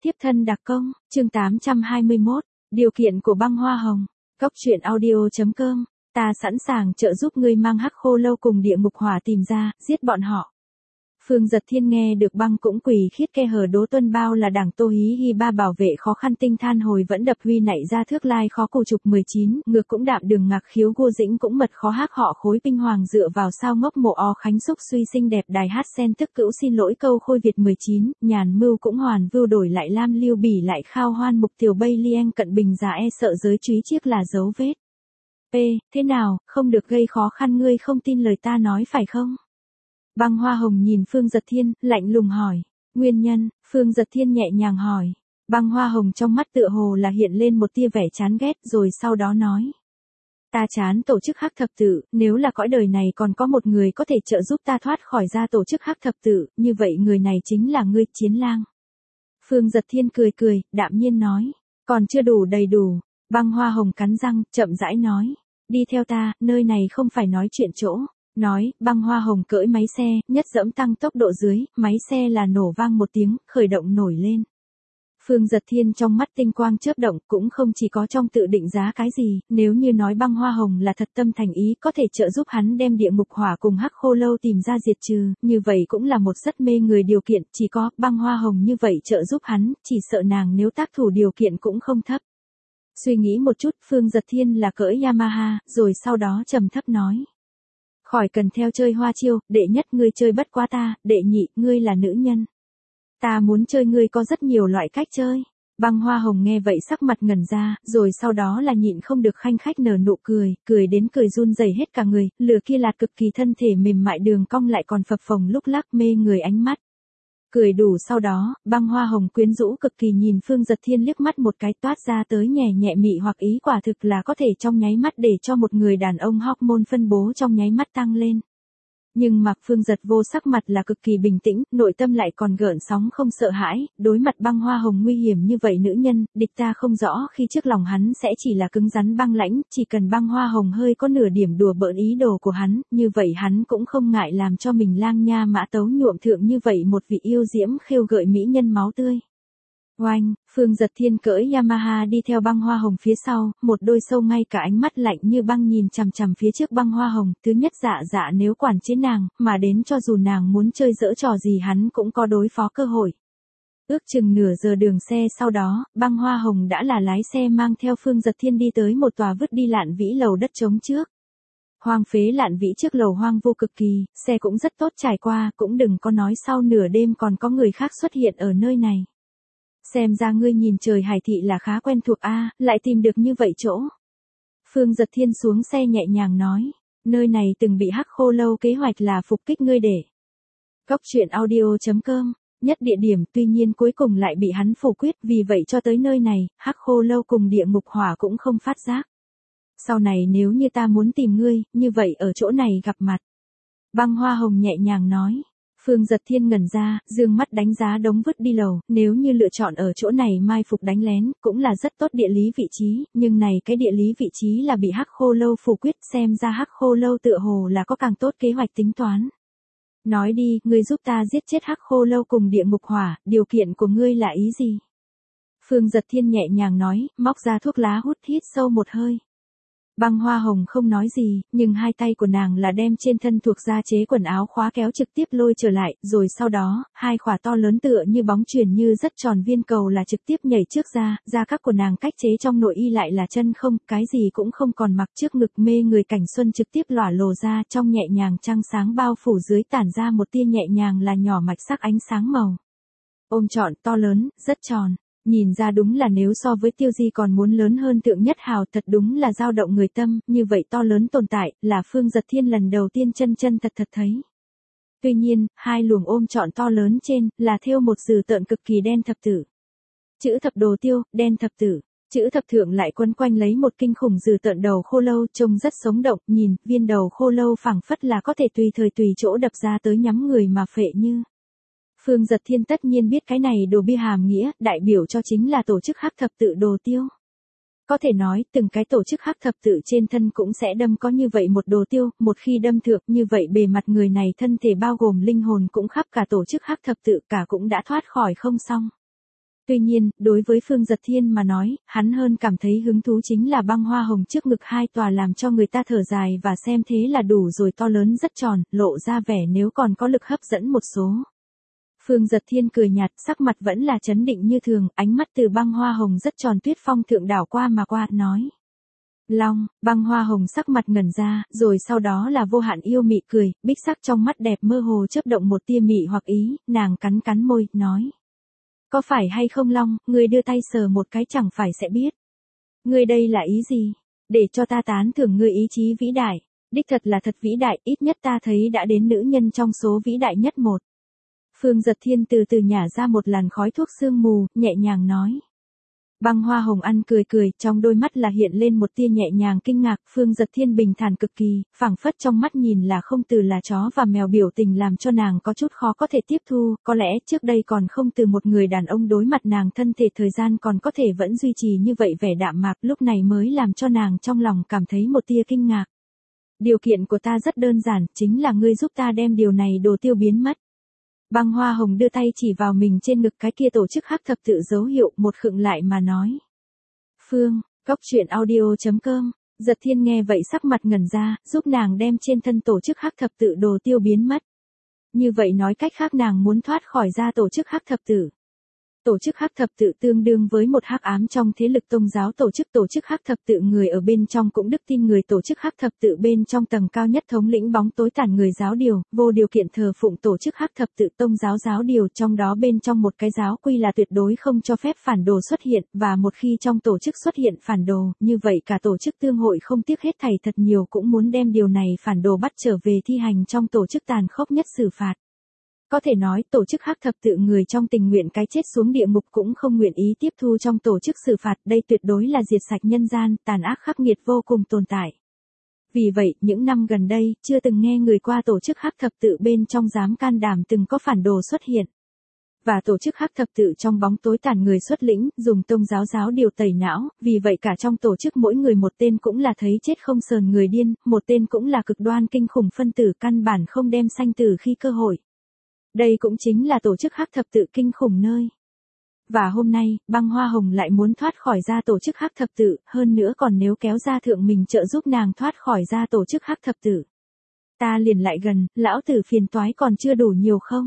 Tiếp thân đặc công, chương 821, điều kiện của băng hoa hồng. Cốc truyện audio.com, ta sẵn sàng trợ giúp ngươi mang hắc khô lâu cùng địa ngục hỏa tìm ra, giết bọn họ. Phương Giật Thiên nghe được băng cũng quỳ khiết khe hở Đỗ Tuân bao là đảng Tô Hí Hi ba bảo vệ khó khăn tinh than hồi vẫn đập huy nảy ra thước lai khó cù trục 19, ngược cũng đạm đường ngạc khiếu gô dĩnh cũng mật khó hắc họ khối tinh hoàng dựa vào sao ngốc mộ o khánh xúc suy sinh đẹp đài hát sen tức cữu xin lỗi câu khôi Việt 19, nhàn mưu cũng hoàn vưu đổi lại lam lưu bỉ lại khao hoan mục tiểu bay lieng cận bình già e sợ giới chúy chiếc là dấu vết. Thế nào, không được gây khó khăn ngươi không tin lời ta nói phải không? Băng hoa hồng nhìn Phương Giật Thiên, lạnh lùng hỏi. Nguyên nhân, Phương Giật Thiên nhẹ nhàng hỏi. Băng hoa hồng trong mắt tựa hồ là hiện lên một tia vẻ chán ghét rồi sau đó nói. Ta chán tổ chức hắc thập tự, nếu là cõi đời này còn có một người có thể trợ giúp ta thoát khỏi ra tổ chức hắc thập tự, như vậy người này chính là ngươi Chiến Lang. Phương Giật Thiên cười, đạm nhiên nói. Còn chưa đủ đầy đủ. Băng hoa hồng cắn răng, chậm rãi nói. Đi theo ta, nơi này không phải nói chuyện chỗ. Nói, băng hoa hồng cưỡi máy xe, nhất dẫm tăng tốc độ dưới, máy xe là nổ vang một tiếng, khởi động nổi lên. Phương Giật Thiên trong mắt tinh quang chớp động, cũng không chỉ có trong tự định giá cái gì, nếu như nói băng hoa hồng là thật tâm thành ý có thể trợ giúp hắn đem địa ngục hỏa cùng hắc khô lâu tìm ra diệt trừ, như vậy cũng là một rất mê người điều kiện, chỉ có băng hoa hồng như vậy trợ giúp hắn, chỉ sợ nàng nếu tác thủ điều kiện cũng không thấp. Suy nghĩ một chút, Phương Giật Thiên là cưỡi Yamaha, rồi sau đó trầm thấp nói. Khỏi cần theo chơi hoa chiêu, đệ nhất ngươi chơi bất quá ta, đệ nhị, ngươi là nữ nhân. Ta muốn chơi ngươi có rất nhiều loại cách chơi. Băng hoa hồng nghe vậy sắc mặt ngẩn ra, rồi sau đó là nhịn không được khanh khách nở nụ cười đến cười run rẩy hết cả người, lửa kia lạt cực kỳ thân thể mềm mại đường cong lại còn phập phồng lúc lắc mê người ánh mắt. Cười đủ sau đó, băng hoa hồng quyến rũ cực kỳ nhìn Phương Giật Thiên liếc mắt một cái toát ra tới nhẹ mị hoặc ý quả thực là có thể trong nháy mắt để cho một người đàn ông hormone phân bố trong nháy mắt tăng lên. Nhưng mà Phương Giật vô sắc mặt là cực kỳ bình tĩnh, nội tâm lại còn gợn sóng không sợ hãi, đối mặt băng hoa hồng nguy hiểm như vậy nữ nhân, địch ta không rõ khi trước lòng hắn sẽ chỉ là cứng rắn băng lãnh, chỉ cần băng hoa hồng hơi có nửa điểm đùa bỡn ý đồ của hắn, như vậy hắn cũng không ngại làm cho mình lang nha mã tấu nhuộm thượng như vậy một vị yêu diễm khêu gợi mỹ nhân máu tươi. Oanh, Phương Giật Thiên cưỡi Yamaha đi theo băng hoa hồng phía sau, một đôi sâu ngay cả ánh mắt lạnh như băng nhìn chằm chằm phía trước băng hoa hồng, thứ nhất dạ nếu quản chế nàng, mà đến cho dù nàng muốn chơi dỡ trò gì hắn cũng có đối phó cơ hội. Ước chừng nửa giờ đường xe sau đó, băng hoa hồng đã là lái xe mang theo Phương Giật Thiên đi tới một tòa vứt đi lạn vĩ lầu đất trống trước. Hoang phế lạn vĩ trước lầu hoang vô cực kỳ, xe cũng rất tốt trải qua, cũng đừng có nói sau nửa đêm còn có người khác xuất hiện ở nơi này. Xem ra ngươi nhìn trời hải thị là khá quen thuộc a, lại tìm được như vậy chỗ. Phương Giật Thiên xuống xe nhẹ nhàng nói, nơi này từng bị hắc khô lâu kế hoạch là phục kích ngươi để. Cốc truyện audio.com, nhất địa điểm tuy nhiên cuối cùng lại bị hắn phủ quyết vì vậy cho tới nơi này, hắc khô lâu cùng địa ngục hỏa cũng không phát giác. Sau này nếu như ta muốn tìm ngươi, như vậy ở chỗ này gặp mặt. Băng hoa hồng nhẹ nhàng nói. Phương Giật Thiên ngẩn ra, dương mắt đánh giá đống vứt đi lầu, nếu như lựa chọn ở chỗ này mai phục đánh lén, cũng là rất tốt địa lý vị trí, nhưng này cái địa lý vị trí là bị hắc khô lâu phủ quyết, xem ra hắc khô lâu tựa hồ là có càng tốt kế hoạch tính toán. Nói đi, ngươi giúp ta giết chết hắc khô lâu cùng địa ngục hỏa, điều kiện của ngươi là ý gì? Phương Giật Thiên nhẹ nhàng nói, móc ra thuốc lá hút hít sâu một hơi. Băng hoa hồng không nói gì, nhưng hai tay của nàng là đem trên thân thuộc da chế quần áo khóa kéo trực tiếp lôi trở lại, rồi sau đó, hai khỏa to lớn tựa như bóng chuyền như rất tròn viên cầu là trực tiếp nhảy trước ra, da các của nàng cách chế trong nội y lại là chân không, cái gì cũng không còn mặc trước ngực mê người cảnh xuân trực tiếp lỏa lồ ra trong nhẹ nhàng trăng sáng bao phủ dưới tản ra một tia nhẹ nhàng là nhỏ mạch sắc ánh sáng màu. Ôm trọn to lớn, rất tròn. Nhìn ra đúng là nếu so với Tiêu Di còn muốn lớn hơn Tượng Nhất Hào thật đúng là dao động người tâm, như vậy to lớn tồn tại, là Phương Giật Thiên lần đầu tiên chân thật thấy. Tuy nhiên, hai luồng ôm trọn to lớn trên, là thêu một dừ tợn cực kỳ đen thập tử. Chữ thập đồ tiêu, đen thập tử. Chữ thập thượng lại quấn quanh lấy một kinh khủng dừ tợn đầu khô lâu trông rất sống động, nhìn, viên đầu khô lâu phảng phất là có thể tùy thời tùy chỗ đập ra tới nhắm người mà phệ như. Phương Giật Thiên tất nhiên biết cái này đồ bia hàm nghĩa, đại biểu cho chính là tổ chức hắc thập tự đồ tiêu. Có thể nói, từng cái tổ chức hắc thập tự trên thân cũng sẽ đâm có như vậy một đồ tiêu, một khi đâm thượng như vậy bề mặt người này thân thể bao gồm linh hồn cũng khắp cả tổ chức hắc thập tự cả cũng đã thoát khỏi không xong. Tuy nhiên, đối với Phương Giật Thiên mà nói, hắn hơn cảm thấy hứng thú chính là băng hoa hồng trước ngực hai tòa làm cho người ta thở dài và xem thế là đủ rồi, to lớn rất tròn, lộ ra vẻ nếu còn có lực hấp dẫn một số. Phương Giật Thiên cười nhạt, sắc mặt vẫn là trấn định như thường, ánh mắt từ băng hoa hồng rất tròn tuyết phong thượng đảo qua mà qua, nói. Long, băng hoa hồng sắc mặt ngẩn ra, rồi sau đó là vô hạn yêu mị cười, bích sắc trong mắt đẹp mơ hồ chớp động một tia mị hoặc ý, nàng cắn cắn môi, nói. Có phải hay không Long, ngươi đưa tay sờ một cái chẳng phải sẽ biết. Ngươi đây là ý gì? Để cho ta tán thưởng ngươi ý chí vĩ đại. Đích thật là thật vĩ đại, ít nhất ta thấy đã đến nữ nhân trong số vĩ đại nhất một. Phương Giật Thiên từ từ nhả ra một làn khói thuốc sương mù, nhẹ nhàng nói. Băng hoa hồng ăn cười cười, trong đôi mắt là hiện lên một tia nhẹ nhàng kinh ngạc, Phương Giật Thiên bình thản cực kỳ, phảng phất trong mắt nhìn là không từ là chó và mèo, biểu tình làm cho nàng có chút khó có thể tiếp thu, có lẽ trước đây còn không từ một người đàn ông đối mặt nàng thân thể thời gian còn có thể vẫn duy trì như vậy vẻ đạm mạc, lúc này mới làm cho nàng trong lòng cảm thấy một tia kinh ngạc. Điều kiện của ta rất đơn giản, chính là ngươi giúp ta đem điều này đồ tiêu biến mất. Băng hoa hồng đưa tay chỉ vào mình trên ngực cái kia tổ chức hắc thập tự dấu hiệu, một khựng lại mà nói. Phương, Cốc Truyện Audio.com, Giật Thiên nghe vậy sắc mặt ngẩn ra, giúp nàng đem trên thân tổ chức hắc thập tự đồ tiêu biến mất. Như vậy nói cách khác nàng muốn thoát khỏi ra tổ chức hắc thập tự. Tổ chức hắc thập tự tương đương với một hắc ám trong thế lực tôn giáo, tổ chức hắc thập tự người ở bên trong cũng đức tin người, tổ chức hắc thập tự bên trong tầng cao nhất thống lĩnh bóng tối tàn người giáo điều, vô điều kiện thờ phụng tổ chức hắc thập tự tôn giáo giáo điều, trong đó bên trong một cái giáo quy là tuyệt đối không cho phép phản đồ xuất hiện, và một khi trong tổ chức xuất hiện phản đồ, như vậy cả tổ chức tương hội không tiếc hết thảy thật nhiều cũng muốn đem điều này phản đồ bắt trở về thi hành trong tổ chức tàn khốc nhất xử phạt. Có thể nói tổ chức hắc thập tự người trong tình nguyện cái chết xuống địa ngục cũng không nguyện ý tiếp thu trong tổ chức xử phạt, đây tuyệt đối là diệt sạch nhân gian, tàn ác khắc nghiệt vô cùng tồn tại. Vì vậy, những năm gần đây, chưa từng nghe người qua tổ chức hắc thập tự bên trong dám can đảm từng có phản đồ xuất hiện. Và tổ chức hắc thập tự trong bóng tối tàn người xuất lĩnh, dùng tôn giáo giáo điều tẩy não, vì vậy cả trong tổ chức mỗi người một tên cũng là thấy chết không sờn người điên, một tên cũng là cực đoan kinh khủng phân tử, căn bản không đem sanh tử khi cơ hội. Đây cũng chính là tổ chức hắc thập tự kinh khủng nơi. Và hôm nay, băng hoa hồng lại muốn thoát khỏi ra tổ chức hắc thập tự, hơn nữa còn nếu kéo ra thượng mình trợ giúp nàng thoát khỏi ra tổ chức hắc thập tự. Ta liền lại gần, lão tử phiền toái còn chưa đủ nhiều không?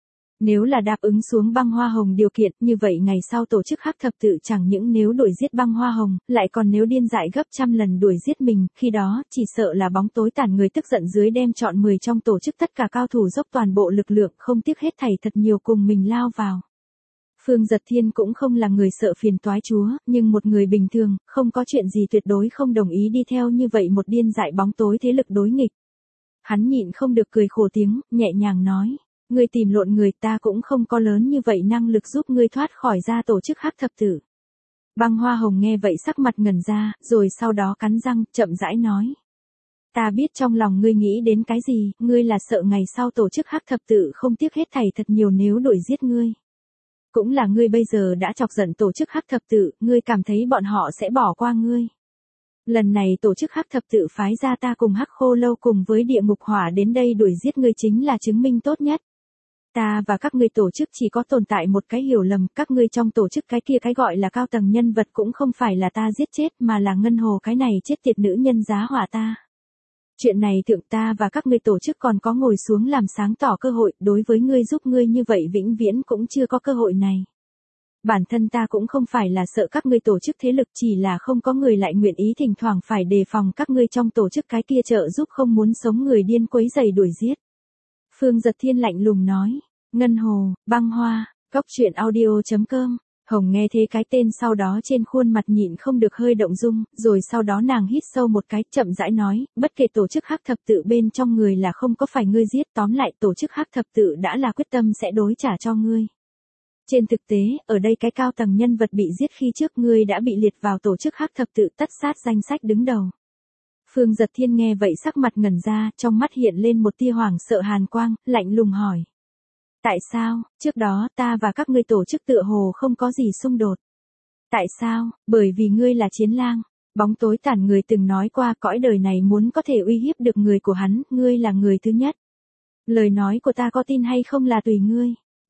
Nếu là đáp ứng xuống băng hoa hồng điều kiện, như vậy ngày sau tổ chức hắc thập tự chẳng những nếu đuổi giết băng hoa hồng, lại còn nếu điên dại gấp trăm lần đuổi giết mình, khi đó, chỉ sợ là bóng tối tàn người tức giận dưới đem chọn 10 trong tổ chức tất cả cao thủ dốc toàn bộ lực lượng, không tiếc hết thảy thật nhiều cùng mình lao vào. Phương Giật Thiên cũng không là người sợ phiền toái chúa, nhưng một người bình thường, không có chuyện gì tuyệt đối không đồng ý đi theo như vậy một điên dại bóng tối thế lực đối nghịch. Hắn nhịn không được cười khổ tiếng, nhẹ nhàng nói. Ngươi tìm lộn người, ta cũng không có lớn như vậy năng lực giúp ngươi thoát khỏi ra tổ chức hắc thập tự. Băng hoa hồng nghe vậy sắc mặt ngẩn ra, rồi sau đó cắn răng, chậm rãi nói. Ta biết trong lòng ngươi nghĩ đến cái gì, ngươi là sợ ngày sau tổ chức hắc thập tự không tiếc hết thảy thật nhiều nếu đuổi giết ngươi. Cũng là ngươi bây giờ đã chọc giận tổ chức hắc thập tự, ngươi cảm thấy bọn họ sẽ bỏ qua ngươi. Lần này tổ chức hắc thập tự phái ra ta cùng hắc khô lâu cùng với địa ngục hỏa đến đây đuổi giết ngươi chính là chứng minh tốt nhất. Ta và các ngươi tổ chức chỉ có tồn tại một cái hiểu lầm, các ngươi trong tổ chức cái kia cái gọi là cao tầng nhân vật cũng không phải là ta giết chết mà là ngân hồ cái này chết tiệt nữ nhân giá hỏa ta. Chuyện này thượng ta và các ngươi tổ chức còn có ngồi xuống làm sáng tỏ cơ hội, đối với ngươi giúp ngươi như vậy vĩnh viễn cũng chưa có cơ hội này. Bản thân ta cũng không phải là sợ các ngươi tổ chức thế lực, chỉ là không có người lại nguyện ý thỉnh thoảng phải đề phòng các ngươi trong tổ chức cái kia trợ giúp không muốn sống người điên quấy rầy đuổi giết. Phương Giật Thiên lạnh lùng nói, Ngân Hồ, băng hoa, Cốc Truyện Audio.com. Hồng nghe thế cái tên sau đó trên khuôn mặt nhịn không được hơi động dung, rồi sau đó nàng hít sâu một cái, chậm rãi nói, bất kể tổ chức hắc thập tự bên trong người là không có phải ngươi giết, tóm lại tổ chức hắc thập tự đã là quyết tâm sẽ đối trả cho ngươi. Trên thực tế, ở đây cái cao tầng nhân vật bị giết khi trước ngươi đã bị liệt vào tổ chức hắc thập tự tất sát danh sách đứng đầu. Phương Giật Thiên nghe vậy sắc mặt ngẩn ra, trong mắt hiện lên một tia hoảng sợ hàn quang, lạnh lùng hỏi. Tại sao, trước đó ta và các ngươi tổ chức tựa hồ không có gì xung đột? Tại sao, bởi vì ngươi là chiến lang, bóng tối tàn người từng nói qua cõi đời này muốn có thể uy hiếp được người của hắn, ngươi là người thứ nhất. Lời nói của ta có tin hay không là tùy ngươi.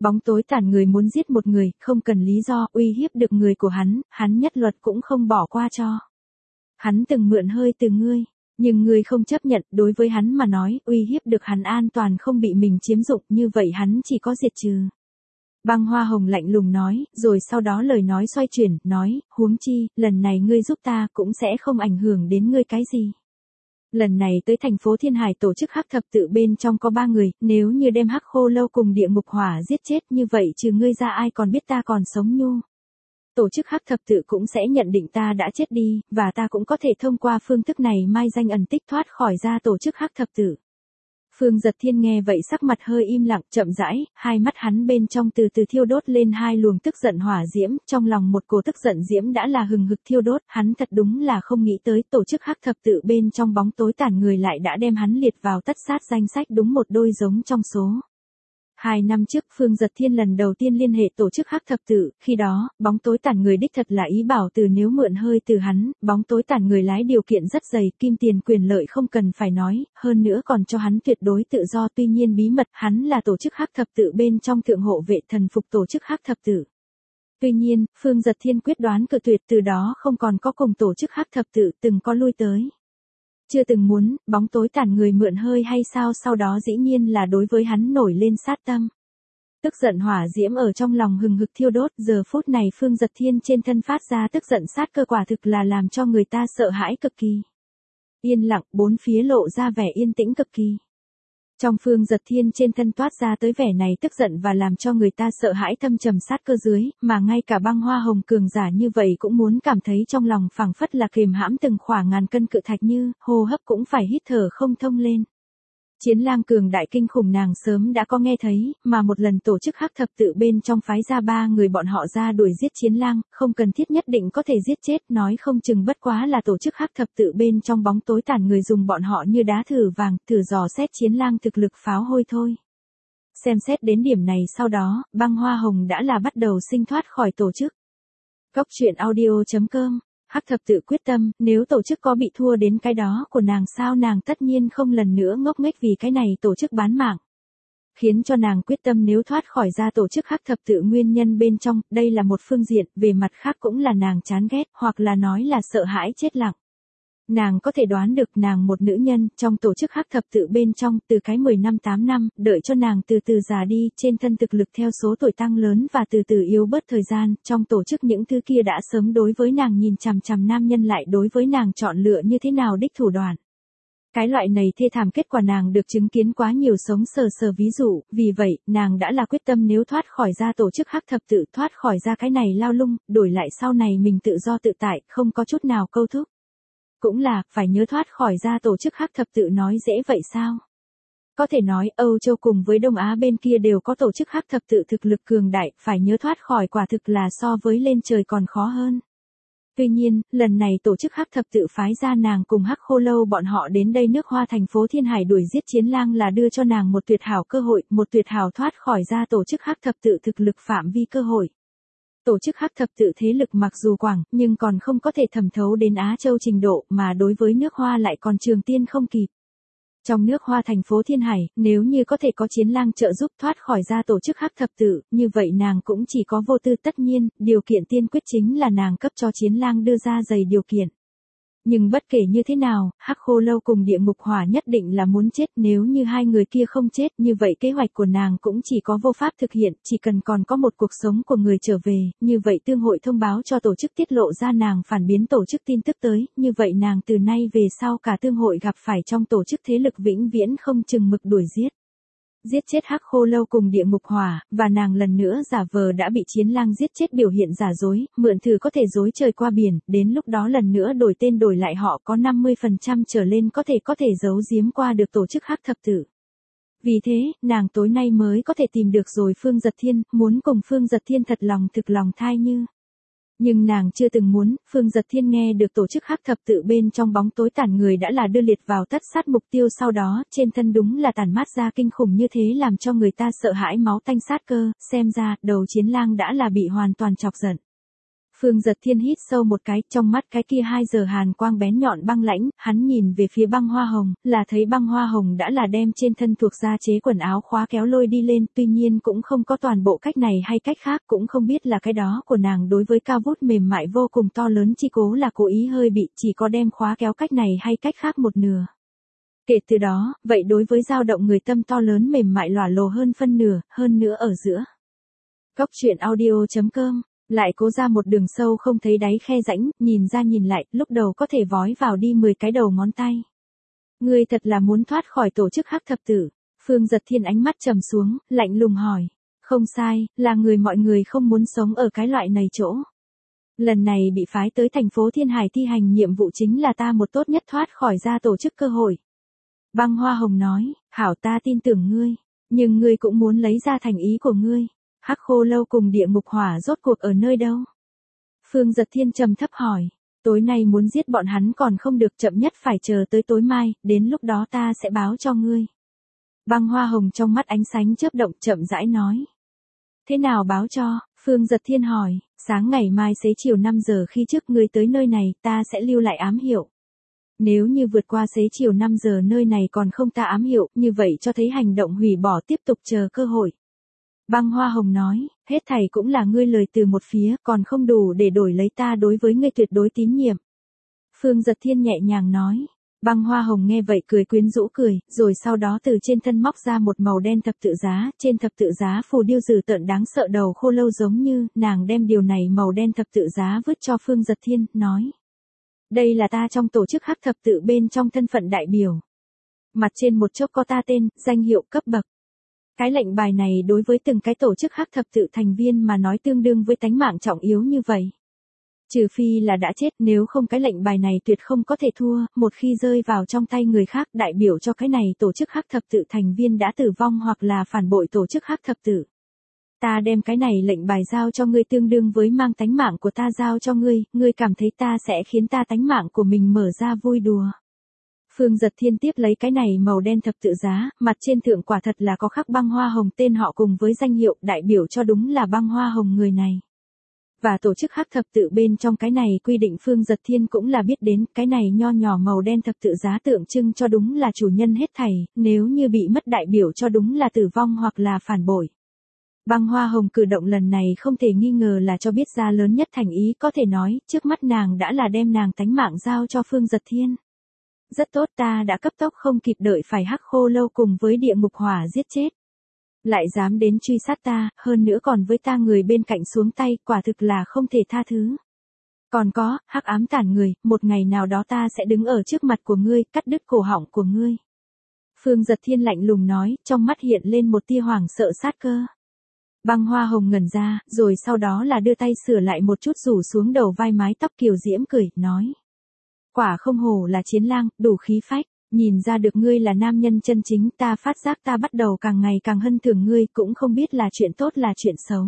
Bóng tối tàn người muốn giết một người, không cần lý do, uy hiếp được người của hắn nhất luật cũng không bỏ qua cho. Hắn từng mượn hơi từ ngươi, nhưng ngươi không chấp nhận, đối với hắn mà nói, uy hiếp được hắn an toàn không bị mình chiếm dụng, như vậy hắn chỉ có diệt trừ. Băng Hoa Hồng lạnh lùng nói, rồi sau đó lời nói xoay chuyển, nói, huống chi, lần này ngươi giúp ta cũng sẽ không ảnh hưởng đến ngươi cái gì. Lần này tới thành phố Thiên Hải tổ chức hắc thập tự bên trong có 3 người, nếu như đem Hắc Khô Lâu cùng Địa Ngục Hỏa giết chết như vậy trừ ngươi ra ai còn biết ta còn sống nhu. Tổ chức hắc thập tự cũng sẽ nhận định ta đã chết đi, và ta cũng có thể thông qua phương thức này mai danh ẩn tích thoát khỏi ra tổ chức hắc thập tự. Phương Giật Thiên nghe vậy sắc mặt hơi im lặng, chậm rãi, hai mắt hắn bên trong từ từ thiêu đốt lên hai luồng tức giận hỏa diễm, trong lòng một cổ tức giận diễm đã là hừng hực thiêu đốt, hắn thật đúng là không nghĩ tới tổ chức hắc thập tự bên trong bóng tối tàn người lại đã đem hắn liệt vào tất sát danh sách đúng một đôi giống trong số. 2 năm trước Phương Giật Thiên lần đầu tiên liên hệ tổ chức hắc thập tự, khi đó, bóng tối tàn người đích thật là ý bảo từ nếu mượn hơi từ hắn, bóng tối tàn người lái điều kiện rất dày, kim tiền quyền lợi không cần phải nói, hơn nữa còn cho hắn tuyệt đối tự do, tuy nhiên bí mật, hắn là tổ chức hắc thập tự bên trong thượng hộ vệ thần phục tổ chức hắc thập tự. Tuy nhiên, Phương Giật Thiên quyết đoán cự tuyệt, từ đó không còn có cùng tổ chức hắc thập tự từng có lui tới. Chưa từng muốn, bóng tối tàn người mượn hơi hay sao, sau đó dĩ nhiên là đối với hắn nổi lên sát tâm. Tức giận hỏa diễm ở trong lòng hừng hực thiêu đốt, giờ phút này Phương Giật Thiên trên thân phát ra tức giận sát cơ quả thực là làm cho người ta sợ hãi cực kỳ. Yên lặng, bốn phía lộ ra vẻ yên tĩnh cực kỳ. Trong Phương Giật Thiên trên thân toát ra tới vẻ này tức giận và làm cho người ta sợ hãi thâm trầm sát cơ dưới, mà ngay cả Băng Hoa Hồng cường giả như vậy cũng muốn cảm thấy trong lòng phảng phất là kềm hãm từng khỏa ngàn cân cự thạch như, hô hấp cũng phải hít thở không thông lên. Chiến lang cường đại kinh khủng nàng sớm đã có nghe thấy, mà một lần tổ chức hắc thập tự bên trong phái ra 3 người bọn họ ra đuổi giết chiến lang, không cần thiết nhất định có thể giết chết, nói không chừng bất quá là tổ chức hắc thập tự bên trong bóng tối tàn người dùng bọn họ như đá thử vàng, thử dò xét chiến lang thực lực pháo hôi thôi. Xem xét đến điểm này sau đó, Băng Hoa Hồng đã là bắt đầu sinh thoát khỏi tổ chức. Cốc truyện audio.com Hắc thập tự quyết tâm, nếu tổ chức có bị thua đến cái đó của nàng sao nàng tất nhiên không lần nữa ngốc nghếch vì cái này tổ chức bán mạng. Khiến cho nàng quyết tâm nếu thoát khỏi ra tổ chức hắc thập tự nguyên nhân bên trong, đây là một phương diện, về mặt khác cũng là nàng chán ghét, hoặc là nói là sợ hãi chết lặng. Nàng có thể đoán được nàng một nữ nhân, trong tổ chức hắc thập tự bên trong, từ cái 10 năm 8 năm, đợi cho nàng từ từ già đi, trên thân thực lực theo số tuổi tăng lớn và từ từ yếu bớt thời gian, trong tổ chức những thứ kia đã sớm đối với nàng nhìn chằm chằm nam nhân lại đối với nàng chọn lựa như thế nào đích thủ đoạn. Cái loại này thê thảm kết quả nàng được chứng kiến quá nhiều sống sờ ví dụ, vì vậy, nàng đã là quyết tâm nếu thoát khỏi ra tổ chức hắc thập tự, thoát khỏi ra cái này lao lung, đổi lại sau này mình tự do tự tại, không có chút nào câu thúc. Cũng là, phải nhớ thoát khỏi ra tổ chức hắc thập tự nói dễ vậy sao? Có thể nói, Âu Châu cùng với Đông Á bên kia đều có tổ chức hắc thập tự thực lực cường đại, phải nhớ thoát khỏi quả thực là so với lên trời còn khó hơn. Tuy nhiên, lần này tổ chức hắc thập tự phái ra nàng cùng Hắc Khô Lâu bọn họ đến đây nước Hoa thành phố Thiên Hải đuổi giết chiến lang là đưa cho nàng một tuyệt hảo cơ hội, một tuyệt hảo thoát khỏi ra tổ chức hắc thập tự thực lực phạm vi cơ hội. Tổ chức hắc thập tự thế lực mặc dù quảng, nhưng còn không có thể thẩm thấu đến Á Châu trình độ, mà đối với nước Hoa lại còn trường tiên không kịp. Trong nước Hoa thành phố Thiên Hải, nếu như có thể có chiến lang trợ giúp thoát khỏi ra tổ chức hắc thập tự, như vậy nàng cũng chỉ có vô tư, tất nhiên, điều kiện tiên quyết chính là nàng cấp cho chiến lang đưa ra dày điều kiện. Nhưng bất kể như thế nào, Hắc Khô Lâu cùng Địa Ngục Hỏa nhất định là muốn chết, nếu như hai người kia không chết, như vậy kế hoạch của nàng cũng chỉ có vô pháp thực hiện, chỉ cần còn có một cuộc sống của người trở về, như vậy tương hội thông báo cho tổ chức tiết lộ ra nàng phản biến tổ chức tin tức tới, như vậy nàng từ nay về sau cả tương hội gặp phải trong tổ chức thế lực vĩnh viễn không chừng mực đuổi giết. Giết chết Hắc Khô Lâu cùng Địa Ngục Hỏa, và nàng lần nữa giả vờ đã bị chiến lang giết chết biểu hiện giả dối, mượn thử có thể dối trời qua biển, đến lúc đó lần nữa đổi tên đổi lại họ có 50% trở lên có thể giấu giếm qua được tổ chức hắc thập tự. Vì thế, nàng tối nay mới có thể tìm được rồi Phương Giật Thiên, muốn cùng Phương Giật Thiên thật lòng thực lòng thai như. Nhưng nàng chưa từng muốn, Phương Giật Thiên nghe được tổ chức hắc thập tự bên trong bóng tối tàn người đã là đưa liệt vào tất sát mục tiêu, sau đó, trên thân đúng là tàn mát ra kinh khủng như thế làm cho người ta sợ hãi máu tanh sát cơ, xem ra, đầu chiến lang đã là bị hoàn toàn chọc giận. Phương Giật Thiên hít sâu một cái, trong mắt cái kia 2 giờ hàn quang bén nhọn băng lãnh, hắn nhìn về phía băng hoa hồng, là thấy băng hoa hồng đã là đem trên thân thuộc gia chế quần áo khóa kéo lôi đi lên, tuy nhiên cũng không có toàn bộ cách này hay cách khác, cũng không biết là cái đó của nàng đối với cao vút mềm mại vô cùng to lớn chi cố là cố ý hơi bị, chỉ có đem khóa kéo cách này hay cách khác một nửa. Kể từ đó, vậy đối với dao động người tâm to lớn mềm mại lỏa lồ hơn phân nửa, hơn nữa ở giữa. Góc truyện audio.com lại cố ra một đường sâu không thấy đáy khe rãnh, nhìn ra nhìn lại, lúc đầu có thể vói vào đi 10 cái đầu ngón tay. Ngươi thật là muốn thoát khỏi tổ chức hắc thập tử. Phương Giật Thiên ánh mắt trầm xuống, lạnh lùng hỏi. Không sai, là mọi người không muốn sống ở cái loại này chỗ. Lần này bị phái tới thành phố Thiên Hải thi hành nhiệm vụ chính là ta một tốt nhất thoát khỏi ra tổ chức cơ hội. Băng Hoa Hồng nói, hảo ta tin tưởng ngươi, nhưng ngươi cũng muốn lấy ra thành ý của ngươi. Hắc Khô Lâu cùng Địa Ngục Hỏa rốt cuộc ở nơi đâu? Phương Giật Thiên trầm thấp hỏi, tối nay muốn giết bọn hắn còn không được, chậm nhất phải chờ tới tối mai, đến lúc đó ta sẽ báo cho ngươi. Băng Hoa Hồng trong mắt ánh sáng chớp động chậm rãi nói. Thế nào báo cho? Phương Giật Thiên hỏi, sáng ngày mai xế chiều 5 giờ khi trước ngươi tới nơi này, ta sẽ lưu lại ám hiệu. Nếu như vượt qua xế chiều 5 giờ nơi này còn không ta ám hiệu, như vậy cho thấy hành động hủy bỏ tiếp tục chờ cơ hội. Băng Hoa Hồng nói, hết thảy cũng là ngươi lời từ một phía, còn không đủ để đổi lấy ta đối với ngươi tuyệt đối tín nhiệm. Phương Giật Thiên nhẹ nhàng nói. Băng Hoa Hồng nghe vậy cười quyến rũ cười, rồi sau đó từ trên thân móc ra một màu đen thập tự giá, trên thập tự giá phù điêu dữ tợn đáng sợ đầu khô lâu giống như, nàng đem điều này màu đen thập tự giá vứt cho Phương Giật Thiên, nói. Đây là ta trong tổ chức hắc thập tự bên trong thân phận đại biểu. Mặt trên một chốc có ta tên, danh hiệu cấp bậc. Cái lệnh bài này đối với từng cái tổ chức hắc thập tự thành viên mà nói tương đương với tánh mạng trọng yếu như vậy. Trừ phi là đã chết, nếu không cái lệnh bài này tuyệt không có thể thua, một khi rơi vào trong tay người khác đại biểu cho cái này tổ chức hắc thập tự thành viên đã tử vong hoặc là phản bội tổ chức hắc thập tự. Ta đem cái này lệnh bài giao cho ngươi tương đương với mang tánh mạng của ta giao cho ngươi, ngươi cảm thấy ta sẽ khiến ta tánh mạng của mình mở ra vui đùa. Phương Giật Thiên tiếp lấy cái này màu đen thập tự giá, mặt trên thượng quả thật là có khắc Băng Hoa Hồng tên họ cùng với danh hiệu, đại biểu cho đúng là Băng Hoa Hồng người này. Và tổ chức hắc thập tự bên trong cái này quy định Phương Giật Thiên cũng là biết đến, cái này nho nhỏ màu đen thập tự giá tượng trưng cho đúng là chủ nhân hết thảy, nếu như bị mất đại biểu cho đúng là tử vong hoặc là phản bội. Băng Hoa Hồng cử động lần này không thể nghi ngờ là cho biết ra lớn nhất thành ý, có thể nói, trước mắt nàng đã là đem nàng tánh mạng giao cho Phương Giật Thiên. Rất tốt, ta đã cấp tốc không kịp đợi phải Hắc Khô Lâu cùng với Địa Ngục Hỏa giết chết. Lại dám đến truy sát ta, hơn nữa còn với ta người bên cạnh xuống tay, quả thực là không thể tha thứ. Còn có, hắc ám tản người, một ngày nào đó ta sẽ đứng ở trước mặt của ngươi, cắt đứt cổ họng của ngươi. Phương Giật Thiên lạnh lùng nói, trong mắt hiện lên một tia hoảng sợ sát cơ. Băng Hoa Hồng ngẩn ra, rồi sau đó là đưa tay sửa lại một chút rủ xuống đầu vai mái tóc kiều diễm cười, nói. Quả không hổ là chiến lang, đủ khí phách, nhìn ra được ngươi là nam nhân chân chính, ta phát giác ta bắt đầu càng ngày càng hân thưởng ngươi, cũng không biết là chuyện tốt là chuyện xấu.